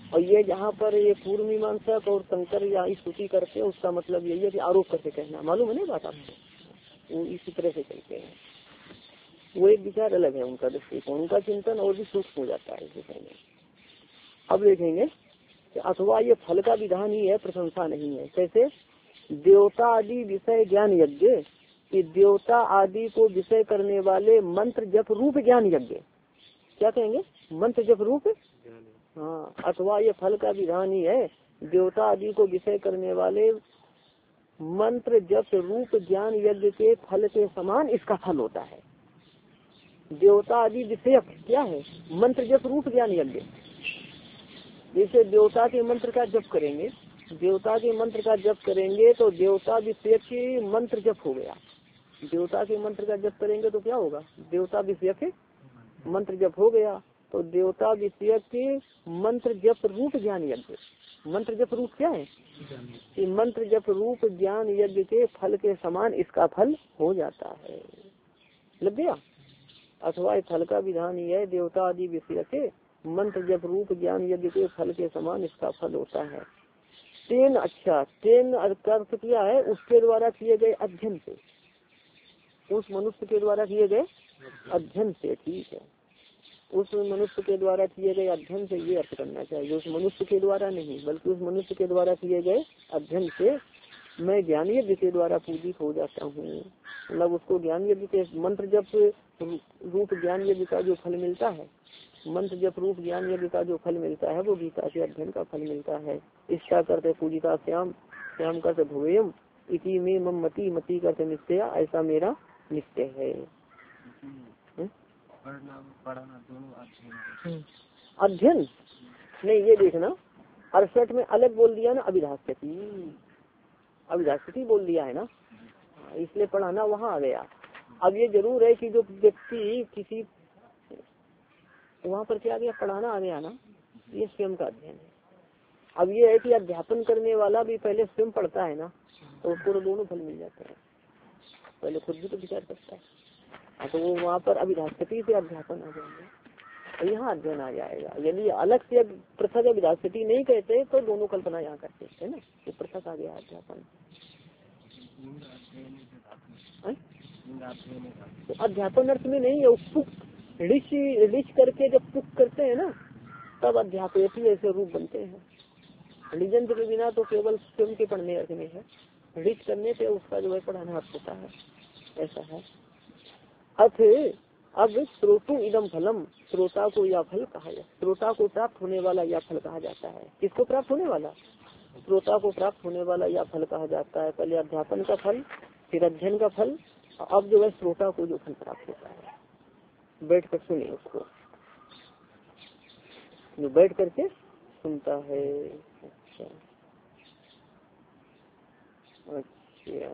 और ये जहाँ पर ये पूर्व मीमांसक और शंकर या स्तुति करते हैं उसका मतलब यही है कि आरोप करके कहना, मालूम है ना बात आपको, वो इसी तरह से कहते हैं। वो एक विचार अलग है उनका दृष्टिकोण, उनका चिंतन और भी सूक्ष्म हो जाता है इस विषय में। अब देखेंगे कि अथवा ये फल का विधान ही है, प्रशंसा नहीं है। कैसे? देवता आदि विषय ज्ञान यज्ञ, कि देवता आदि को विषय करने वाले मंत्र जप रूप ज्ञान यज्ञ, क्या कहेंगे? मंत्र जप रूप, हाँ, अथवा ये फल का विधान ही है, देवता आदि को विषय करने वाले मंत्र जप रूप ज्ञान यज्ञ के फल के समान इसका फल होता है। देवता आदि विषयक क्या है? मंत्र जप रूप ज्ञान यज्ञ। जैसे देवता के मंत्र का जप करेंगे, देवता के मंत्र का जप करेंगे तो देवता विषयक के मंत्र जप हो गया। देवता के मंत्र का जप करेंगे तो क्या होगा? देवता विषयक मंत्र जप हो गया। तो देवता विषयक के मंत्र जप रूप ज्ञान यज्ञ, मंत्र जप रूप क्या है? कि मंत्र जप रूप ज्ञान यज्ञ के फल के समान इसका फल हो जाता है। लग गया? अथवा फल का विधान ही है, देवता आदि विषय के मंत्र जप रूप ज्ञान यज्ञ के फल के समान इसका फल होता है। तेन, अच्छा, तेन अर्थ किया है उसके द्वारा किए गए अध्ययन से, उस मनुष्य के द्वारा किए गए अध्ययन से, ठीक है, उस मनुष्य के द्वारा किए गए अध्ययन से ये अर्थ करना चाहिए। उस मनुष्य के द्वारा नहीं बल्कि उस मनुष्य के द्वारा किए गए अध्ययन से मैं ज्ञान यज्ञ के द्वारा पूजित हो जाता हूँ। मतलब उसको ज्ञान यज्ञ के मंत्र जप रूप ज्ञान यज्ञ का जो फल मिलता है, मंत्र जप रूप ज्ञान यज्ञ का जो फल मिलता है वो गीता के अध्ययन का फल मिलता है। इच्छा करते पूजिता श्याम, श्याम करते भुवेयम, इति में मम मति, मति करते निश्चय, ऐसा मेरा निश्चय है। अध्ययन नहीं, ये देखना अड़सठ में अलग बोल दिया ना, अभिधाष्यति, अभिधाष्यति बोल दिया है ना, इसलिए पढ़ाना वहाँ आ गया। अब ये जरूर है कि जो व्यक्ति किसी, वहाँ पर क्या आ गया? पढ़ाना आ गया ना, ये स्वयं का अध्ययन है। अब ये है कि अध्यापन करने वाला भी पहले स्वयं पढ़ता है ना, तो उसको दोनों फल मिल जाते हैं। पहले खुद भी तो विचार करता है, तो वो वहाँ पर अभिधाष्यति से अध्यापन आ जाएंगे और यहाँ अध्ययन आ जाएगा। यदि अलग से पृथक अभिधाष्यति नहीं कहते तो दोनों कल्पना यहाँ करते है ना, ये पृथक आ गया अध्यापन। तो अध्यापन अर्थ में नहीं है, पुक ऋच ऋच करके जब पुक करते हैं ना तब अध्यापन ऐसे रूप बनते हैं। ऋजंत के बिना तो केवल स्वयं के पढ़ने अर्थ में है, ऋच करने से उसका जो है पढ़ाना अर्थ होता है, ऐसा है। अथ अब श्रोतु इदम फलम, श्रोता को यह फल कहा जाए, श्रोता को प्राप्त होने वाला यह फल कहा जाता है। किसको प्राप्त होने वाला? श्रोता को प्राप्त होने वाला यह फल कहा जाता है। पहले अध्यापन का फल, फिर अध्ययन का फल, अब जो है श्रोता को जो फल प्राप्त होता है। बैठ कर सुनिए उसको, जो बैठ करके सुनता है। अच्छा अच्छा,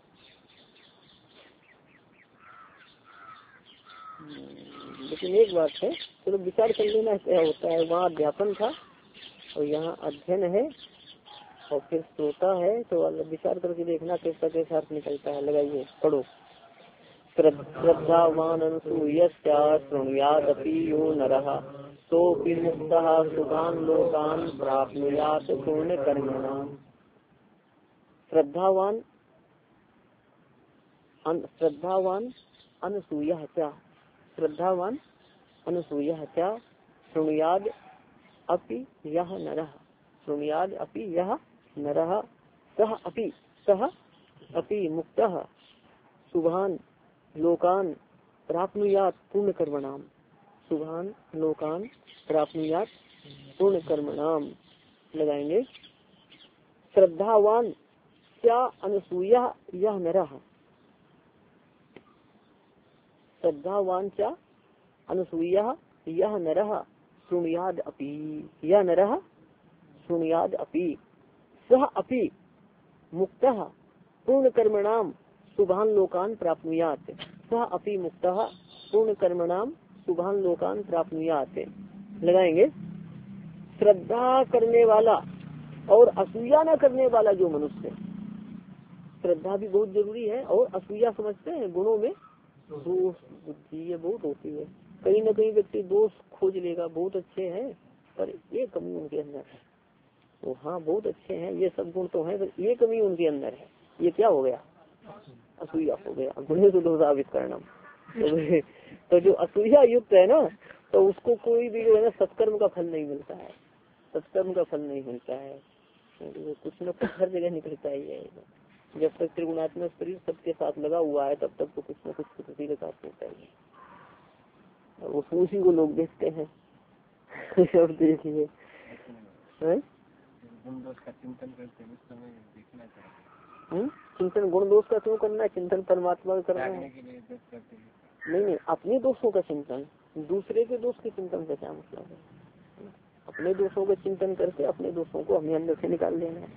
लेकिन एक बात है, चलो तो विचार कर लेना क्या होता है। वहाँ अध्यापन था और यहाँ अध्ययन है और फिर श्रोता है, तो विचार करके देखना कैसा कैसा अर्थ निकलता है। लगाइए, पढ़ो। श्रद्धावान अनसूयस्या शृणुयादपि यो नरः सोऽपि मुक्तः सुखान् लोकान् प्राप्नुयात् पूर्ण कर्मणाम्। श्रद्धावान श्रद्धावान अनसूयः च, श्रद्धावान अनसूयः च शृणुयाद अपि यः नरः, शृणुयाद अपि यः नरः सः अपि सः अपि मुक्तः शुभान् लोकान् प्राप्नुयात् पूर्ण कर्मणाम्, शुभान् लोकान् प्राप्नुयात् पूर्ण कर्मणाम्। लगाएंगे श्रद्धावान क्या अनसूया यह नरः, श्रद्धावान क्या अनसूया यह नरः शृणुयाद अपि, यह नरः शृणुयाद अपि, सः अपि मुक्तः पूर्ण कर्मणाम शुभान लोकान प्राप्नुयात्, सः अपि मुक्तः पूर्ण कर्मणाम शुभान लोकान प्राप्नुयात्। लगाएंगे श्रद्धा करने वाला और असूया न करने वाला जो मनुष्य, श्रद्धा भी बहुत जरूरी है और असूया समझते हैं गुणों में दोष बुद्धि ये बहुत होती है। कहीं न कहीं व्यक्ति दोष खोज लेगा, बहुत अच्छे हैं पर ये कमी उनके अंदर है। तो हाँ बहुत अच्छे हैं, ये सब गुण तो है, पर ये कमी उनके अंदर है। ये क्या हो गया? असूया हो गया। गुणेषु दोषाविष्करणम। तो, तो जो असूया युक्त है ना, तो उसको कोई भी जो है ना सत्कर्म का फल नहीं मिलता है, सत्कर्म का फल नहीं मिलता है। तो कुछ न कुछ हर जगह निकलता ही है। जब तक त्रिगुणात्मक शरीर सबके साथ लगा हुआ है तब तक तो कुछ न कुछ कुछ का होता ही है। और उसी को लोग देखते हैं। अब देखिए गुण दोष का चिंतन करते उस समय देखना चाहिए। चिंतन गुण दोष का क्यों करना है? चिंतन परमात्मा का करना है। नहीं नहीं, अपने दोषों का चिंतन, दूसरे के दोष के चिंतन से क्या मतलब है? अपने दोषों का चिंतन करके अपने दोषों को हमें अंदर से निकाल देना है,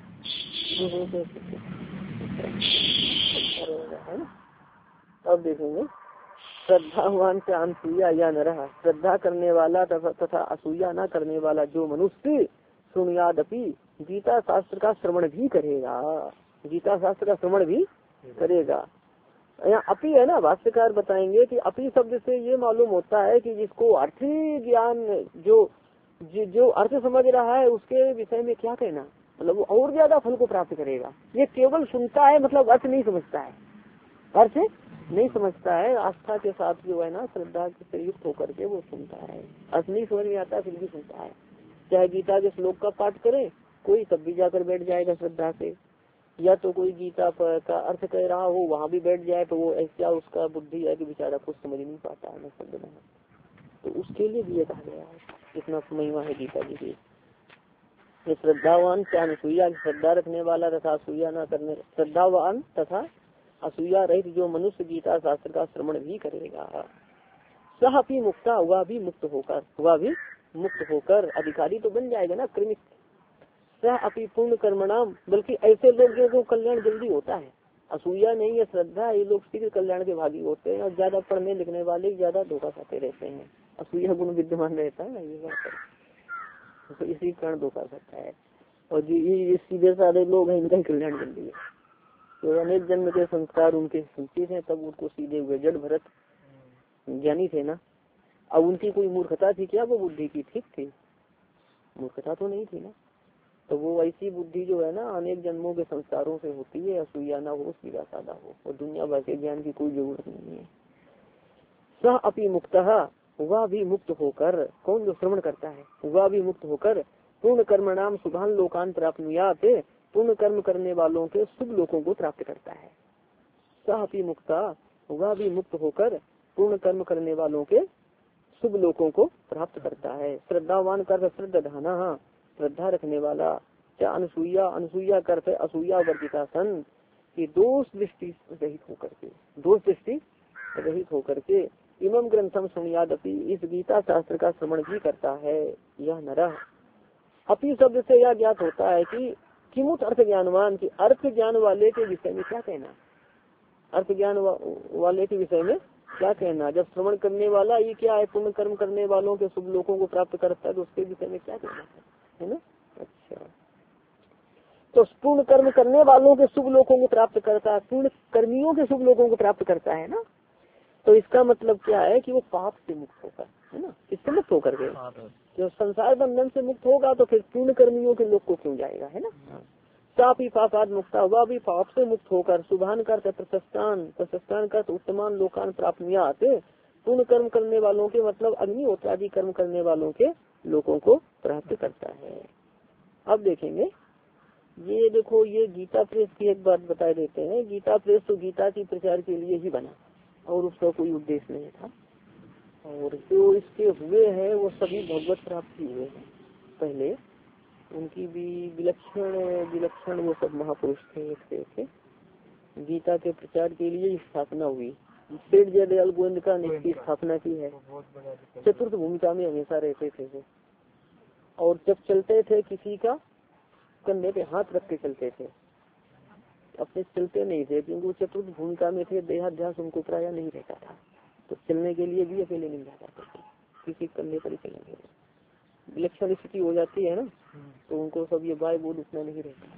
है ना। अब देखेंगे श्रद्धावान से अनसूया या न रहा, श्रद्धा करने वाला तथा असूया न करने वाला जो मनुष्य सुनियादपि गीता शास्त्र का श्रवण भी करेगा, गीता शास्त्र का श्रवण भी करेगा। यहाँ अपी है ना, भाष्यकार बताएंगे कि अपी शब्द से ये मालूम होता है कि जिसको अर्थ ज्ञान जो जो अर्थ समझ रहा है उसके विषय में क्या कहना, मतलब वो और ज्यादा फल को प्राप्त करेगा। ये केवल सुनता है, मतलब अर्थ नहीं समझता है, अर्थ नहीं समझता है। आस्था के साथ जो है ना श्रद्धा से युक्त होकर के वो सुनता है, अर्थ नहीं समझ में आता फिर भी सुनता है। चाहे गीता के श्लोक का पाठ करे कोई, तब भी जाकर बैठ जाएगा श्रद्धा से, या तो कोई गीता पर का अर्थ कह रहा हो वहाँ भी बैठ जाए, तो वो ऐसा उसका बुद्धि है कि बेचारा कुछ समझ नहीं पाता है, शब्द में। तो उसके लिए भी ये कहा गया है, इतना महिमा है गीता जी की। ये श्रद्धावान क्या असूया, श्रद्धा रखने वाला तथा असूया न करने, श्रद्धावान तथा असूया रहित जो मनुष्य गीता शास्त्र का श्रवण भी करेगा, सह अपनी मुक्ता हुआ भी मुक्त होकर, हुआ भी मुक्त होकर अधिकारी तो बन जाएगा ना, क्रमिक सह अपनी पूर्ण कर्मणाम, बल्कि ऐसे लोग को कल्याण जल्दी होता है। असूया नहीं है, श्रद्धा, ये लोग शीघ्र कल्याण के भागी होते हैं, और ज्यादा पढ़ने लिखने वाले ज्यादा धोखा खाते रहते हैं। असूया गुण विद्यमान रहता है ना, ये बात है, तो इसी कारण धोखा खाता है। और जो ये सीधे साधे लोग हैं इनका कल्याण जल्दी है, तो अनेक जन्म के संस्कार उनके संचित हैं, तब उनको सीधे हुए। जड़ भरत ज्ञानी थे ना, अब उनकी कोई मूर्खता थी क्या? वो बुद्धि की ठीक थी, मूर्खता तो नहीं थी ना। तो वो ऐसी बुद्धि जो है ना अनेक जन्मों के संस्कारों से होती है, असूया ना हो, सीधा साधा हो, और दुनिया भर के ज्ञान की कोई जरूरत नहीं है। सह अपि मुक्तः, वह भी मुक्त होकर, कौन जो श्रवण करता है वह भी मुक्त होकर पूर्ण कर्म नाम शुभान लोकान प्राप्नुयात, पूर्ण कर्म करने वालों के शुभ लोगों को प्राप्त करता है। सह अपि मुक्ता, वह भी मुक्त होकर पूर्ण कर्म करने वालों के शुभ लोगों को प्राप्त करता है। श्रद्धावान कर श्रद्धाना, श्रद्धा रखने वाला, क्या अनसूया, अनसूया करते असूया वर्जिता सन, कि दोष दृष्टि रहित होकर के, दोष दृष्टि रहित होकर के इमम ग्रंथम सुनियादपि, इस गीता शास्त्र का श्रवण भी करता है। यह नरह, अपि शब्द से यह ज्ञात होता है कि किमुत अर्थ ज्ञानवान, की अर्थ ज्ञान वाले के विषय में क्या कहना, अर्थ ज्ञान वा, वाले के विषय में क्या कहना। जब श्रवण करने वाला ये क्या है, पुण्य कर्म करने वालों के शुभ लोगों को प्राप्त करता है, तो उसके विषय में क्या कहना है, है ना। अच्छा, तो पूर्ण कर्म करने वालों के शुभ लोगों को प्राप्त करता है, पूर्ण कर्मियों के शुभ लोगों को प्राप्त करता है ना। तो इसका मतलब क्या है कि वो पाप से मुक्त होकर, है ना, इससे मुक्त होकर के जो संसार बंधन से मुक्त होगा, तो फिर पूर्ण कर्मियों के लोग को क्यों जाएगा, है ना। सापी पापाद मुक्ता, हुआ भी पाप से मुक्त होकर शुभान कर प्रशस्तान, प्रशस्तान कर उत्तमान लोकान प्राप्त पूर्ण कर्म करने वालों के, मतलब अग्निहोत्र आदि कर्म करने वालों के लोगों को प्राप्त करता है। अब देखेंगे, ये देखो, ये गीता प्रेस की एक बात बता देते हैं। गीता प्रेस तो गीता की प्रचार के लिए ही बना, और उसका कोई उद्देश्य नहीं था। और जो इसके हुए हैं वो सभी भगवत प्राप्ति हुए हैं। पहले उनकी भी विलक्षण विलक्षण वो सब महापुरुष थे, एक से एक। गीता के प्रचार के लिए स्थापना हुई। सेठ जयदयाल गोविंद का ने इसकी स्थापना की है। चतुर्थ भूमिका में हमेशा रहते थे वो, और जब चलते थे किसी का कंधे पे हाथ रख के चलते थे, अपने चलते नहीं थे, क्योंकि वो चतुर्थ भूमिका में थे। देहाध्यास उनको प्राय नहीं रहता था, तो चलने के लिए भी अकेले नहीं जाता था, किसी कंधे पर ही चलेंगे। विलक्षण स्थिति हो जाती है ना, तो उनको सब ये बाय बोर्ड उतना नहीं रहता,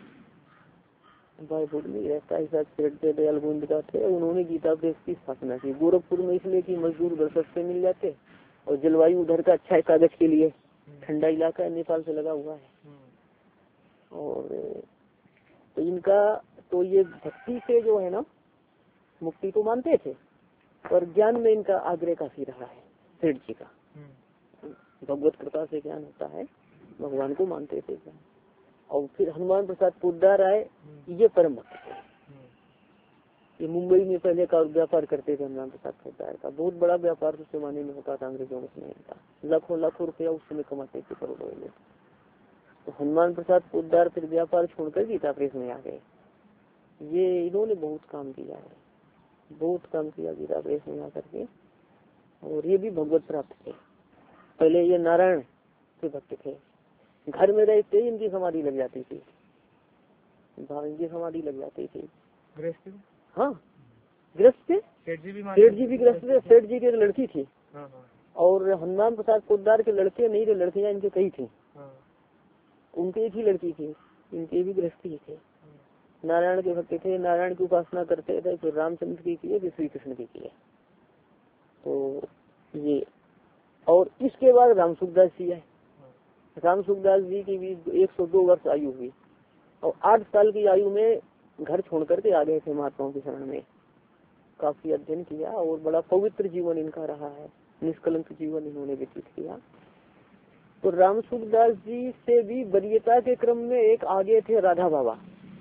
बाय बोर्ड नहीं रहता। ऐसा दयाल गोविंद का थे, उन्होंने गीता प्रेस की स्थापना की गोरखपुर में, इसलिए कि मजदूर घर सस्ते मिल जाते, और जलवायु उधर का अच्छा है कागज के लिए, ठंडा इलाका है, नेपाल से लगा हुआ है। और तो इनका तो ये भक्ति से जो है ना मुक्ति तो मानते थे, पर ज्ञान में इनका आग्रह काफी रहा है सेठ जी का। भगवत कृपा से ज्ञान होता है, भगवान को मानते थे। और फिर हनुमान प्रसाद पोद्दार आए, ये परम भक्त थे। ये मुंबई में पहले का व्यापार करते थे हनुमान प्रसाद पोद्दार का, बहुत बड़ा व्यापार उस जमाने में होता था अंग्रेजों में था, लाखों लाखों रुपया उस समय कमाते थे, करोड़ों में। तो हनुमान प्रसाद पोद्दार फिर व्यापार छोड़कर गीता प्रेस में आ गए। ये इन्होंने बहुत काम किया है, बहुत काम किया गीता प्रेस में आकर के। और ये भी भगवत प्राप्त थे। पहले ये नारायण के भक्त थे, घर में रहते ही इनकी समाधि लग जाती थी, इनकी समाधि लग जाती थी। हाँ गृहस्थ थे, सेठ जी भी गृहस्थ थे। सेठ जी की एक लड़की थी और हनुमान प्रसाद पोद्दार के लड़के नहीं थे, लड़कियां इनके कई थी। उनके एक ही लड़की थी, इनके भी गृहस्थी थे। नारायण के भक्त थे, नारायण की उपासना करते थे, फिर रामचंद्र की किए, फिर श्री कृष्ण की किए। तो ये और इसके बाद राम सुखदास जी है। राम सुखदास जी की भी एक सौ दो वर्ष आयु हुई और आठ साल की आयु में घर छोड़ करके आ गए थे महात्माओं की शरण में। काफी अध्ययन किया और बड़ा पवित्र जीवन इनका रहा है, निष्कलंक जीवन इन्होंने व्यतीत किया। तो राम सुखदास जी से भी वरीयता के क्रम में एक आगे थे राधा बाबा।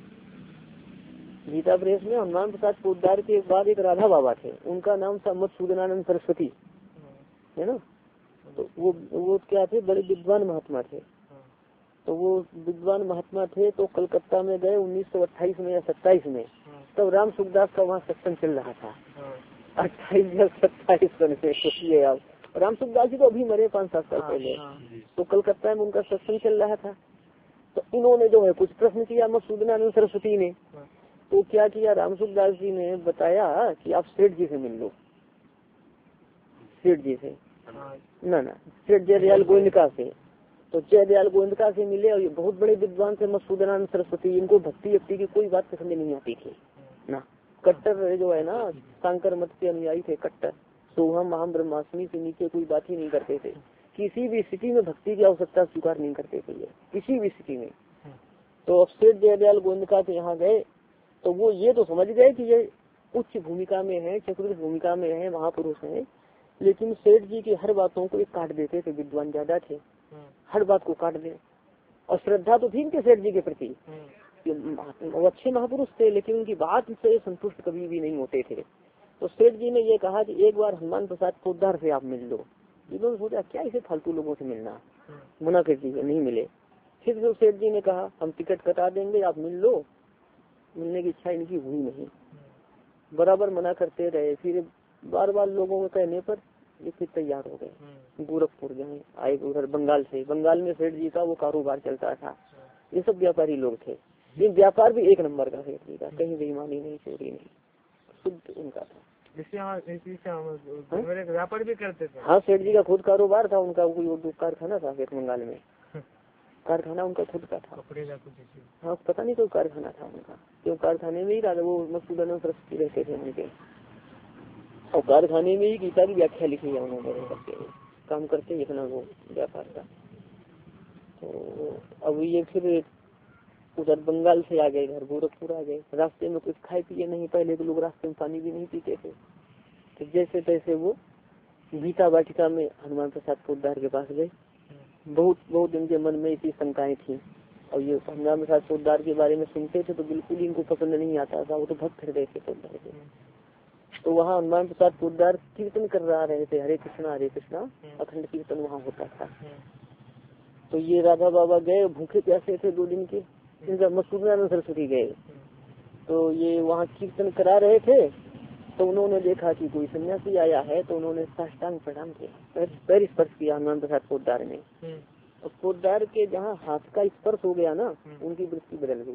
गीता प्रेस में हनुमान प्रसाद पोद्दार के बाद एक राधा बाबा थे, उनका नाम था मधुसूदनानंद सरस्वती, है ना। तो वो वो क्या थे, बड़े विद्वान महात्मा थे। तो वो विद्वान महात्मा थे, तो कलकत्ता में गए उन्नीस सौ अट्ठाईस में या सत्ताईस में, तब राम सुखदास का वहाँ सत्संग चल रहा था। अट्ठाईस या सत्ताईस सन से सोचिए आप, राम सुखदास जी तो अभी मरे पाँच सात साल पहले। तो कलकत्ता में उनका सत्संग चल रहा था, तो इन्होंने जो है कुछ प्रश्न किया मधुसूदनानंद सरस्वती ने। तो क्या किया, राम सुखदास जी ने बताया कि आप सेठ जी से मिल लो, सेठ जी से ना ना सेठ जयदयाल गोविंदका से। तो जयदयाल गोविंदका से मिले और ये बहुत बड़े विद्वान थे मधुसूदनानंद सरस्वती। इनको भक्ति भक्ति की कोई बात पसंद नहीं आती थी ना, कट्टर जो है ना शंकर मत के अनुयायी थे, कट्टर। सोहम अहम ब्रह्मास्मि से नीचे कोई बात ही नहीं करते थे, किसी भी स्थिति में भक्ति की आवश्यकता स्वीकार नहीं करते थे ये, किसी भी स्थिति में। तो अब सेठ जयदयाल गोविंदका के यहाँ गए तो वो ये तो समझ गए कि ये उच्च भूमिका में है, चतुर्थ भूमिका में है, महापुरुष है, लेकिन सेठ जी की हर बातों को एक काट देते थे, विद्वान ज्यादा थे, हर बात को काट दे। और श्रद्धा तो थी इनके सेठ जी के प्रति, वो अच्छे महापुरुष थे, लेकिन उनकी बात से संतुष्ट कभी भी नहीं होते थे। तो सेठ जी ने ये कहा कि एक बार हनुमान प्रसाद पोद्दार से आप मिल लो। इन्होंने सोचा क्या इसे फालतू लोगों से मिलना, मना कर दीजिए, नहीं मिले। फिर जो सेठ जी ने कहा हम टिकट कटा देंगे, आप मिल लो। मिलने की इच्छा इनकी हुई नहीं, बराबर मना करते रहे। फिर बार बार लोगों के कहने पर ये फिर तैयार हो गए, गोरखपुर गए, आए उधर बंगाल से। बंगाल में सेठ जी का वो कारोबार चलता था, ये सब व्यापारी लोग थे। ये व्यापार भी एक नंबर का सेठ जी का, कहीं बेईमानी नहीं, चोरी नहीं, शुद्ध उनका था। व्यापार भी करते थे। हाँ सेठ जी का खुद कारोबार था, उनका कोई कारखाना था फिर बंगाल में, कारखाना उनका खुद का था। हाँ पता नहीं कोई कारखाना था उनका, क्यों कारखाने में ही राजा वो मधुसूदनानंद सरस्वती रहते थे उनके, और कारखाने में ही गीता की व्याख्या लिखी है उन्होंने, करके काम करते इतना वो व्यापार का। तो अब ये फिर उधर बंगाल से आ गए, इधर गोरखपुर आ गए। रास्ते में कुछ खाए पिए नहीं, पहले के लोग रास्ते में पानी भी नहीं पीते थे। तो जैसे तैसे वो गीता वाटिका में हनुमान प्रसाद पोद्दार के पास गए। बहुत बहुत इनके मन में इतनी शंकाएं थी, और ये हनुमान प्रसाद पोद्दार के बारे में सुनते थे तो बिल्कुल इनको पसंद नहीं आता था, वो तो भक्त हृदय थे पोद्दार के। तो वहाँ हनुमान प्रसाद पोद्दार कीर्तन कर रहा रहे थे, हरे कृष्णा हरे कृष्णा, अखंड कीर्तन वहाँ होता था। तो ये राधा बाबा गए, भूखे प्यासे थे दो दिन के, इनका मधुसूदनानंद सरस्वती गए। तो ये वहाँ कीर्तन करा रहे थे, तो उन्होंने देखा कि कोई सन्यासी आया है, तो उन्होंने साष्टांग प्रणाम किया, पैर स्पर्श किया हनुमान प्रसाद पोद्दार ने। और पोद्दार के जहाँ हाथ का स्पर्श हो गया ना, उनकी वृत्ति बदल गई,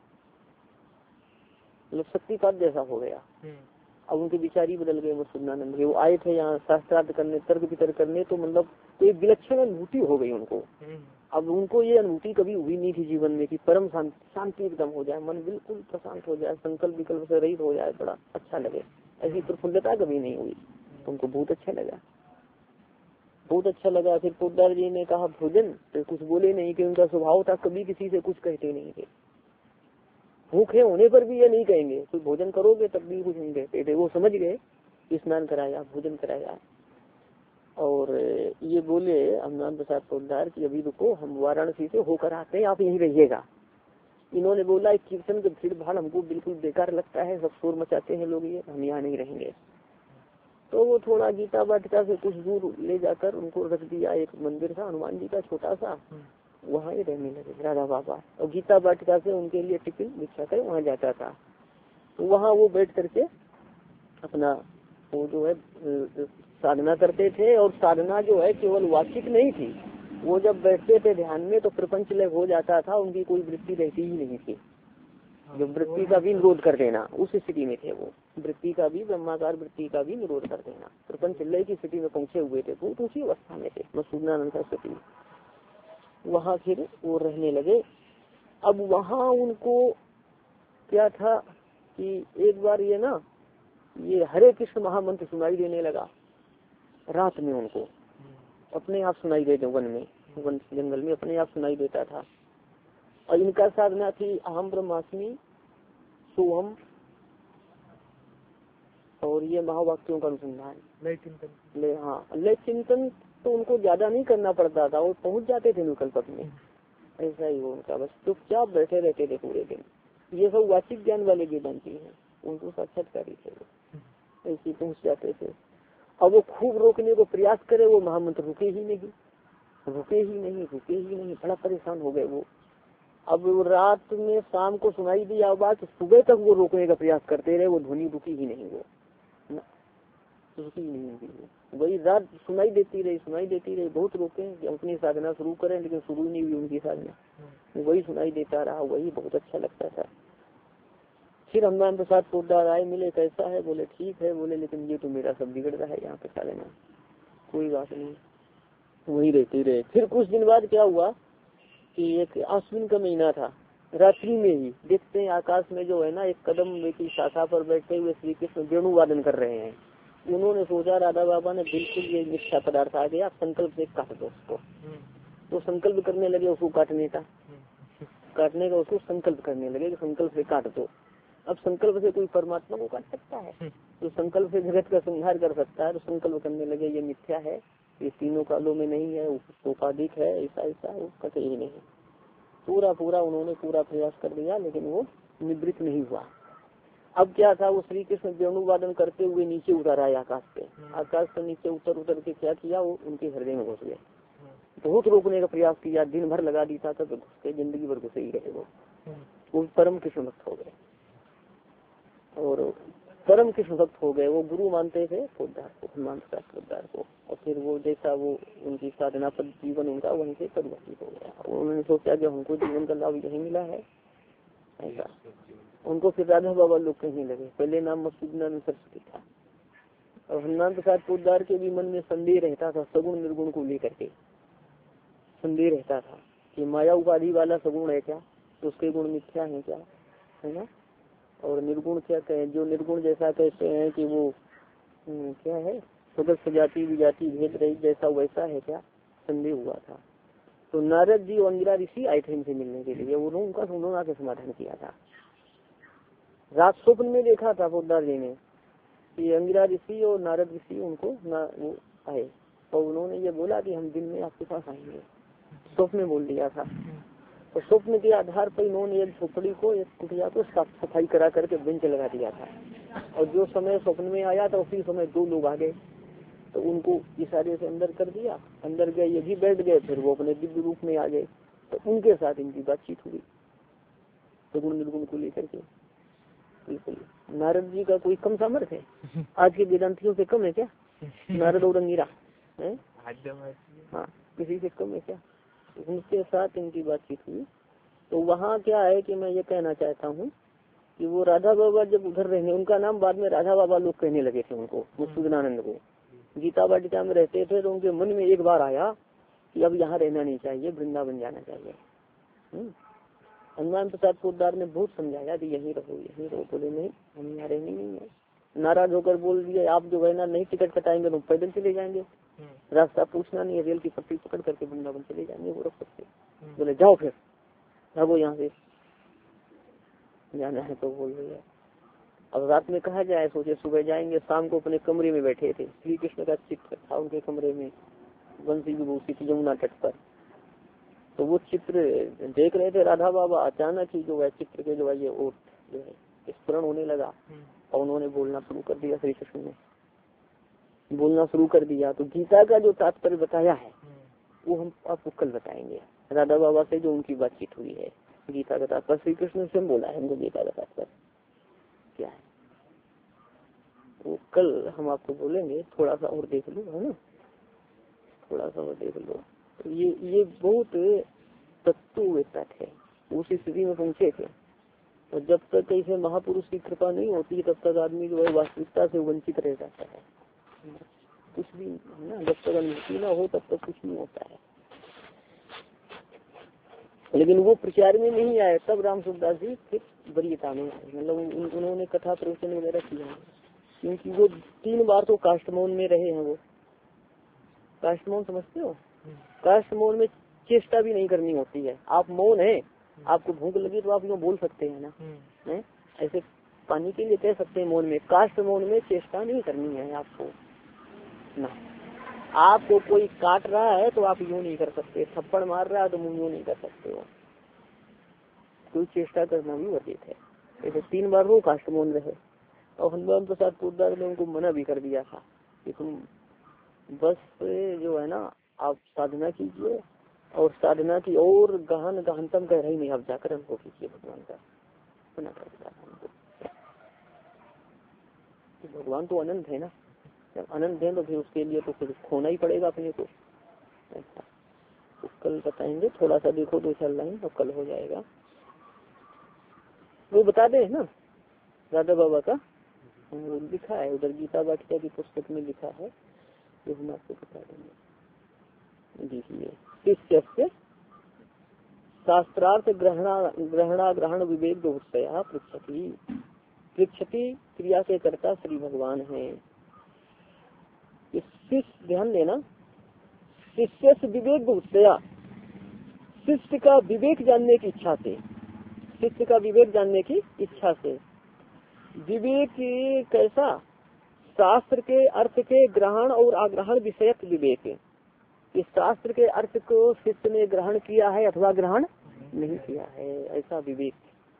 मतलब शक्तिपात जैसा हो गया। अब उनके विचारी बदल गए मधुसूदनानंद के। वो आए थे यहाँ शास्त्रार्थ करने, तर्क वितर्क करने, तो मतलब एक विलक्षण अनुभूति हो गई उनको। अब उनको ये अनुभूति कभी हुई नहीं थी जीवन में कि परम शांति एकदम हो जाए, मन बिल्कुल प्रशांत हो जाए, संकल्प विकल्प से रहित हो जाए, बड़ा अच्छा लगे, ऐसी प्रफुल्लता कभी नहीं हुई। तो उनको बहुत अच्छा लगा। बहुत अच्छा लगा। फिर पोद्दार जी ने कहा भोजन, तो कुछ बोले नहीं कि उनका स्वभाव था कभी किसी से कुछ कहते नहीं थे। भूखे होने पर भी ये नहीं कहेंगे कुछ भोजन करोगे, तब भी कुछ नहीं कहते थे। वो समझ गए स्नान कराया, भोजन कराया। और ये बोले हनुमान प्रसाद पोद्दार की अभी रुको, हम वाराणसी से होकर आते हैं, आप यहीं रहिएगा। इन्होंने बोला कीर्तन की भीड़ भाड़ हमको बिल्कुल बेकार लगता है, सब शोर मचाते हैं लोग, ये हम यहाँ नहीं रहेंगे। तो वो थोड़ा गीता वाटिका से कुछ दूर ले जाकर उनको रख दिया। एक मंदिर था हनुमान जी का छोटा सा, वहाँ ही रहने लगे राधा बाबा। और गीता वाटिका से उनके लिए टिफिन बिछा कर वहाँ जाता था। तो वहाँ वो बैठ करके अपना वो जो है साधना करते थे। और साधना जो है केवल वाचिक नहीं थी, वो जब बैठते थे ध्यान में तो प्रपंच लय हो जाता था, उनकी कोई वृत्ति रहती ही नहीं थी। जो वृत्ति का भी निरोध कर देना, उस स्थिति में थे वो। वृत्ति का भी, ब्रह्माकार वृत्ति का भी निरोध कर देना, प्रपंच लय की स्थिति में पहुंचे हुए थे। बहुत ऊंची अवस्था में थे मसूदनानंद सरस्वती। वहाँ फिर वो रहने लगे। अब वहाँ उनको क्या था कि एक बार ये ना ये हरे कृष्ण महामंत्र सुनाई देने लगा रात में। उनको अपने आप सुनाई देते, वन में, वन जंगल में अपने आप सुनाई देता था। और इनका साधना थी अहम ब्रह्मास्मि सोहम, और ये महावाक्यों का अनुसंधान, लय चिंतन। ले हाँ लय चिंतन तो उनको ज्यादा नहीं करना पड़ता था, वो पहुंच जाते थे निकल्पक में। ऐसा ही हो उनका, बस चुपचाप बैठे रहते थे पूरे दिन। ये सब वाचिक ज्ञान वाले वेदांती हैं, उनको साक्षात्कारी थे, वो ऐसे पहुंच जाते थे। अब वो खूब रोकने को प्रयास करे, वो महामंत्र रुके ही नहीं, रुके ही नहीं, रुके ही नहीं। बड़ा परेशान हो गए वो। अब रात में शाम को सुनाई दी आवाज, सुबह तक वो रोकने का प्रयास करते रहे, वो ध्वनि रुकी ही नहीं, वो रुकी ही नहीं हुई। वही रात सुनाई देती रही, सुनाई देती रही। बहुत रोके कि अपनी साधना शुरू करें, लेकिन शुरू नहीं हुई उनकी साधना। वही सुनाई देता रहा, वही बहुत अच्छा लगता था। फिर हनुमान प्रसाद पोद्दार आए, मिले, कैसा है? बोले ठीक है। बोले लेकिन ये तो मेरा सब बिगड़ रहा है यहाँ पे साधना। कोई बात नहीं, वही रहते रहे। फिर कुछ दिन बाद क्या हुआ कि एक आश्विन का महीना था, रात्रि में ही देखते हैं आकाश में जो है ना एक कदम की शाखा पर बैठे हुए श्री कृष्ण वेणु वादन कर रहे हैं। उन्होंने सोचा राधा बाबा ने बिल्कुल ये मिथ्या पदार्थ आ गया, संकल्प से काट दो उसको। तो संकल्प करने लगे उसको काटने का, काटने का उसको संकल्प करने लगे कि संकल्प से काट दो। अब संकल्प से कोई परमात्मा को काट सकता है? तो संकल्प से जगत का संहार कर सकता है। तो संकल्प करने लगे ये मिथ्या है, ये तीनों कालों में नहीं है, उपाधिक है, ऐसा ऐसा उसका कहीं नहीं। पूरा पूरा उन्होंने पूरा प्रयास कर दिया, लेकिन वो निवृत्त नहीं हुआ। अब क्या था, वो श्री कृष्ण वेणु वादन करते हुए नीचे उतर आए आकाश से। आकाश से नीचे उतर उतर के क्या किया, वो उनके हृदय में घुस गए। बहुत रोकने का प्रयास किया, दिन भर लगा दिया था, तो घुस के जिंदगी भर घुसे ही रहे वो। वो परम कृष्ण भक्त हो गए, और परम कृष्ण भक्त हो गए। वो गुरु मानते थे पोद्दार को, हनुमान प्रसाद पोद्दार को। और फिर वो जैसा वो उनकी साधना पर जीवन उनका वहीं से परिवर्तित हो गया। उन्होंने सोचा कि हमको जीवन का लाभ यही मिला है, ऐसा। उनको फिर राधा बाबा लोग कहने लगे। पहले नाम मसूदनानंद सरस्वती था। और हनुमान प्रसाद पोद्दार के भी मन में संदेह रहता था, सगुण निर्गुण को लेकर के संदेह रहता था कि माया उपाधि वाला सगुण है क्या, तो उसके गुण मिथ्या है क्या, है ना। और निर्गुण क्या कहे, जो निर्गुण जैसा कहते हैं कि वो क्या है, स्वगत सजाति विजाति भेद रहित जैसा, वैसा है क्या, संदेह हुआ था। तो नारद जी और अंगिरा ऋषि आए थे इनसे मिलने के लिए। उन्होंने उनका उन्होंने आके समाधान किया था। रात स्वप्न में देखा था पोद्दार जी ने कि अंगिरा ऋषि और नारद ऋषि उनको ना वो आए, और उन्होंने ये बोला कि हम दिन में आपके पास आएंगे। स्वप्न में बोल दिया था। तो स्वप्न के आधार पर इन्होंने एक झोपड़ी को, एक कुटिया को साफ सफाई करा करके बेंच लगा दिया था। और जो समय स्वप्न में आया था उसी समय दो लोग आ गए, तो उनको इशारे से अंदर कर दिया। अंदर गए, ये भी बैठ गए, फिर वो अपने दिव्य रूप में आ गए। तो उनके साथ इनकी बातचीत हुई सगुण निर्गुण को लेकर के। बिल्कुल नारद जी का कोई कम सामर्थ्य है? आज के वेदांतियों से कम है क्या नारद और अंगिरा? हाँ, किसी से कम है क्या? उनके साथ इनकी बातचीत हुई। तो वहाँ क्या है कि मैं ये कहना चाहता हूँ कि वो राधा बाबा जब उधर रहने, उनका नाम बाद में राधा बाबा लोग कहने लगे थे उनको, मसूदनानंद को। गीता वाटिका में रहते थे तो उनके मन में एक बार आया कि अब यहाँ रहना नहीं चाहिए, वृंदावन जाना चाहिए। हनुमान प्रसाद पोद्दार ने बहुत समझाया कि यहीं रहो, यहीं रहो। बोले नहीं, हम यहाँ रहने नहीं है। नाराज होकर बोल दिए, आप जो है ना नहीं टिकट कटाएंगे तो पैदल चले जाएंगे, रास्ता पूछना नहीं है, रेल की पटरी पकड़ करके वृंदावन चले जाएंगे वो रख सकते। बोले जाओ फिर भागो यहाँ से, जाना है तो बोल रही है। अब रात में कहा जाए, सोचे सुबह जाएंगे। शाम को अपने कमरे में बैठे थे, श्री कृष्ण का चित्र था उनके कमरे में, बंसी विभूषित यमुना तट पर। तो वो चित्र देख रहे थे राधा बाबा, अचानक ही जो है चित्र के जो है ये ओट जो है स्मरण होने लगा और उन्होंने बोलना शुरू कर दिया। श्री कृष्ण ने बोलना शुरू कर दिया। तो गीता का जो तात्पर्य बताया है वो हम आपको कल बताएंगे, राधा बाबा से जो उनकी बातचीत हुई है। गीता का तात्पर्य श्री कृष्ण से बोला है हमको, गीता का तात्पर्य क्या है वो कल हम आपको बोलेंगे। थोड़ा सा और देख लो, है ना, थोड़ा सा और देख लो। तो ये ये बहुत तत्व तक है, उस स्थिति में पहुंचे थे। और जब तक ऐसे महापुरुष की कृपा नहीं होती तब तक आदमी जो है वास्तविकता से वंचित रह जाता है, कुछ भी ना। जब तक अनुभूति ना हो तब तक कुछ नहीं होता है। लेकिन वो प्रचार में नहीं आए, तब राम सुखदास जी फिर वरीयता में आए, मतलब उन, उन्होंने कथा प्रवचन वगैरह किया है। क्योंकि वो तीन बार तो काष्ठमौन में रहे हैं। वो काष्ठमौन समझते हो? काष्ठमौन में चेष्टा भी नहीं करनी होती है। आप मौन है, आपको भूख लगी तो आप यूँ बोल सकते हैं ना, है? ऐसे पानी के लिए कह सकते हैं मौन में। काष्ठमौन में चेष्टा नहीं करनी है आपको ना। आपको कोई काट रहा है तो आप यूँ नहीं कर सकते, थप्पड़ मार रहा है तो मुँह यूँ नहीं कर सकते हो। कोई चेष्टा करना भी वर्जित है। ऐसे तीन बार वो काष्ठमौन रहे और हनुमान प्रसाद पोद्दार ने उनको मना भी कर दिया था कि तुम बस जो है ना आप साधना कीजिए, और साधना की और गहन गहनतम कह रही नहीं, आप जाकर हमको कीजिए भगवान का मना कर दिया हमको। भगवान तो अनंत है ना, जब अनंत है तो फिर उसके लिए तो फिर खोना ही पड़ेगा अपने को। ऐसा तो कल बताएंगे, थोड़ा सा देखो दो चार लाइन तो कल हो जाएगा। वो बता दे ना राधा बाबा का लिखा है उधर गीता वाटिका की पुस्तक में लिखा है, जो हम आपको बता देंगे। देखिए, शिष्य से शास्त्रार्थ ग्रहणा ग्रहणा ग्रहण विवेक दोषया पृच्छति। पृच्छति क्रिया के कर्ता श्री भगवान है। शिष्य, ध्यान देना, शिष्य से विवेक दोषया, शिष्य का विवेक जानने की इच्छा से, शिष्य का विवेक जानने की इच्छा से। विवेक कैसा? शास्त्र के अर्थ के ग्रहण और आग्रहण विषयक विवेक। इस शास्त्र के अर्थ को शिष्य ने ग्रहण किया है अथवा ग्रहण नहीं किया है, ऐसा विवेक।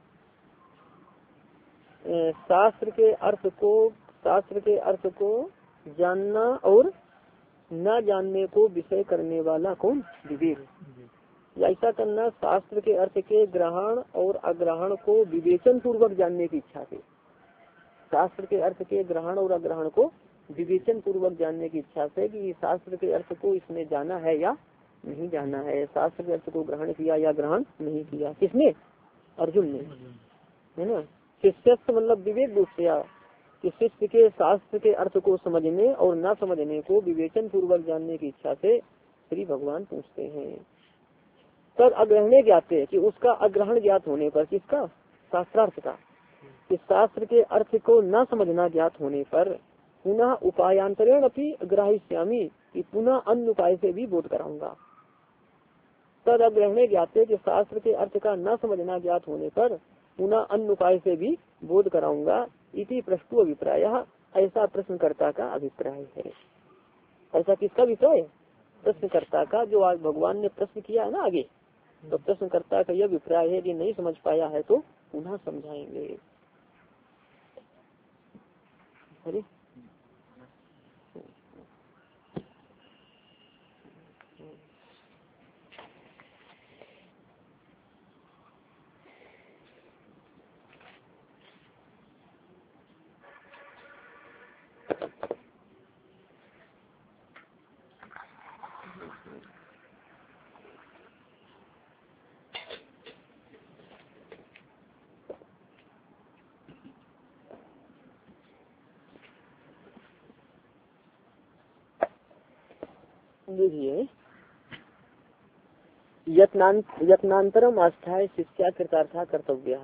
शास्त्र के अर्थ को शास्त्र के अर्थ को जानना और न जानने को विषय करने वाला कौन? विवेक। ऐसा करना शास्त्र के अर्थ के ग्रहण और अग्रहण को विवेचन पूर्वक जानने की इच्छा से। शास्त्र के अर्थ के ग्रहण और अग्रहण को विवेचन पूर्वक जानने की इच्छा से कि शास्त्र के अर्थ को इसने जाना है या नहीं जाना है, शास्त्र के अर्थ को ग्रहण किया या ग्रहण नहीं किया। किसने? अर्जुन ने, है ना। शिष्य मतलब विवेक दूसरा कि शिष्य के शास्त्र के अर्थ को समझने और न समझने को विवेचन पूर्वक जानने की इच्छा से श्री भगवान पूछते हैं। तब अग्रहणे ज्ञाते हैं कि उसका अग्रहण ज्ञात होने पर, किसका? शास्त्रार्थ का। कि शास्त्र के अर्थ को न समझना ज्ञात होने पर पुनः उपायांतरेण अपनी ग्राह्यामी, कि पुनः अन्य उपाय से भी बोध कराऊंगा। तद अग्रहणे ज्ञाते कि शास्त्र के अर्थ का न समझना ज्ञात होने पर पुनः अन्य उपाय से भी बोध कराऊंगा। इति प्रश्नो अभिप्राय, ऐसा प्रश्नकर्ता का अभिप्राय है। ऐसा किसका अभिप्राय? प्रश्नकर्ता का। जो आज भगवान ने प्रश्न किया है ना आगे, तो प्रश्नकर्ता का यह अभिप्राय है कि नहीं समझ पाया है तो पुनः समझाएंगे। अरे देखिए, यत्नांतरम आस्थाय शिष्या कृतार्था कर्तव्य।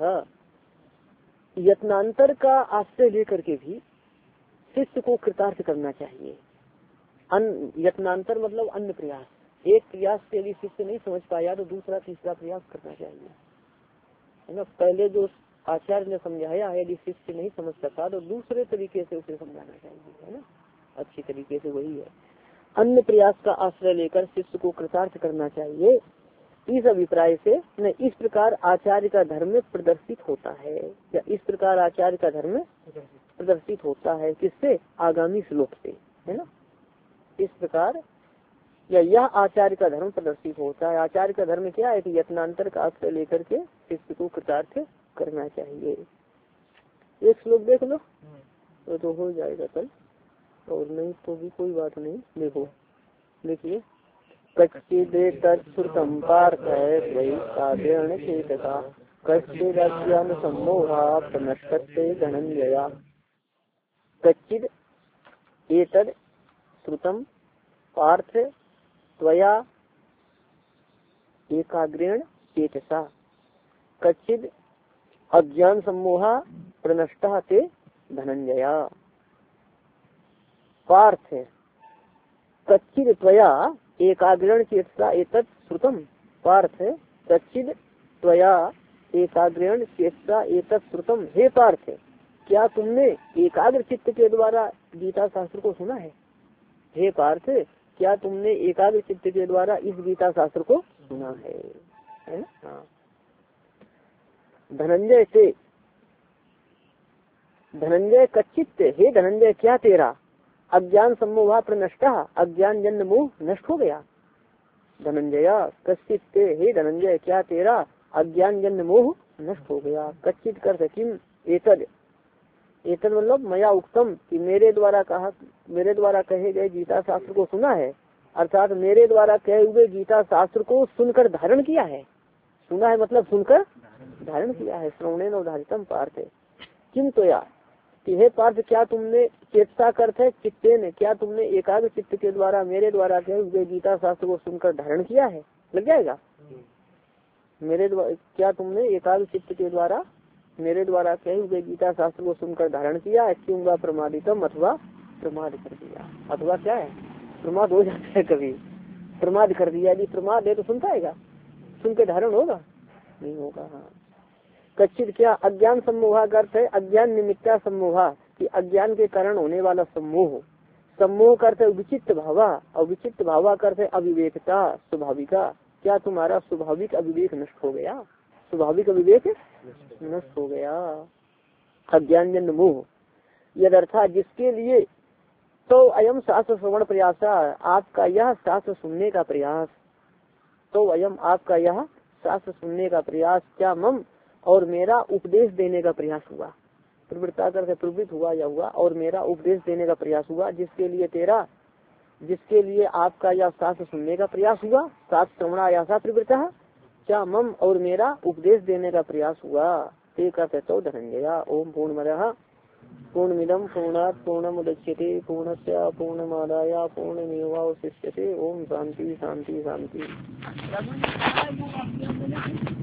यत्नांतर का आश्रय लेकर के भी शिष्य को कृतार्थ करना चाहिए। अन यत्नांतर मतलब अन्य प्रयास, एक प्रयास से यदि शिष्य नहीं समझ पाया तो दूसरा तीसरा प्रयास करना चाहिए, है ना। पहले जो आचार्य ने समझाया यदि शिष्य नहीं समझ सका तो दूसरे तरीके से उसे समझाना चाहिए, है ना, अच्छी तरीके से। वही है, अन्य प्रयास का आश्रय लेकर शिष्य को कृतार्थ करना चाहिए। इस अभिप्राय से न इस प्रकार आचार्य का धर्म प्रदर्शित होता है, या इस प्रकार आचार्य का धर्म प्रदर्शित होता है किससे, आगामी श्लोक से, है ना। इस प्रकार या यह आचार्य का धर्म प्रदर्शित होता है। आचार्य का धर्म क्या है कि यत्नांतर का आश्रय लेकर के शिष्य को कृतार्थ करना चाहिए। एक श्लोक देख लो तो, तो हो जाएगा कल, और नहीं तो भी कोई बात नहीं। देखो देखिए, कच्चिदेतत्श्रुतं पार्थ वैकाग्रेण चेतसा कच्चिदज्ञान सम्मोहात् प्रनश्यते धनंजया। कच्चिद एतद् श्रुतं पार्थ त्वया एकाग्रेण चेतसा कच्चिद अज्ञान सम्मोहा प्रनष्टः ते धनंजया। पार्थ कच्चिद त्वया एकाग्रेण चेतसा एतत् श्रुतम, पार्थ कच्चिद त्वया एकाग्रेण चेतसा एतत् श्रुतम। हे पार्थ, क्या तुमने एकाग्र चित्त के द्वारा गीता शास्त्र को सुना है। हे पार्थ, क्या तुमने एकाग्र चित्त के द्वारा इस गीता शास्त्र को सुना है, है ना। हाँ। धनंजय से, धनंजय कच्चित, हे धनंजय क्या तेरा अज्ञान सम्मोहा प्रनष्टा, अज्ञान जन्य मोह नष्ट हो गया। धनंजया कच्चित, हे धनंजय क्या तेरा अज्ञान जन्य मोह नष्ट हो गया। कच्चित कर किम एतद, एतद मतलब मया उक्तम कि मेरे द्वारा कहा, मेरे द्वारा कहे गए गीता शास्त्र को सुना है, अर्थात मेरे द्वारा कहे हुए गीता शास्त्र को सुनकर धारण किया है। सुना है मतलब सुनकर धारण किया है। श्रवणेन उदाहरितम पार्थ किम त्वया, कि हे पार्थ क्या तुमने, चेतसा करते है चित्तेन, क्या तुमने एकाग्र चित्त के द्वारा मेरे द्वारा कहे हुए गीता शास्त्र को सुनकर धारण किया है। लग जाएगा, मेरे द्वारा क्या तुमने एकाग्र चित्त के द्वारा मेरे द्वारा कहे हुए गीता शास्त्र को सुनकर धारण किया। क्यों वा प्रमादितम, अथवा प्रमाद कर दिया। अथवा क्या है, प्रमाद हो जाता है कभी, प्रमाद कर दिया। यदि प्रमाद है तो सुन पाएगा, सुन के धारण होगा नहीं होगा। हाँ। कच्चित क्या अज्ञान सम्मोहा का अर्थ है अज्ञान निमित्ता सम्मोहा, कि अज्ञान के कारण होने वाला सम्मोह। सम्मोह का अर्थ है विचित्त भावा, और विचित्त भावा का अर्थ है अविवेकता, स्वाभाविका। क्या तुम्हारा स्वाभाविक अविवेक नष्ट हो गया, स्वाभाविक अविवेक नष्ट हो गया। अज्ञान जन्य मोह यदर्था, जिसके लिए तो अयम शास्त्र श्रवण प्रयास, आपका यह शास्त्र सुनने का प्रयास। तो अयम आपका यह शास्त्र सुनने का प्रयास, क्या मम और मेरा उपदेश देने का प्रयास हुआ। प्रवृत्ता करके प्रवृत्त हुआ या हुआ, और मेरा उपदेश देने का प्रयास हुआ। जिसके लिए तेरा, जिसके लिए आपका यह शास्त्र सुनने का प्रयास हुआ। शास्त्र श्रवणायासा प्रवृत्ता, क्या मम और मेरा उपदेश देने का प्रयास हुआ। ते कहते तो धनंजया। ओम पूर्णमदः पूर्णमिदं पूर्णात् पूर्णमुदच्यते पूर्णस्य पूर्णमादाय पूर्णमेवावशिष्यते। ओम शांति शांति शांति।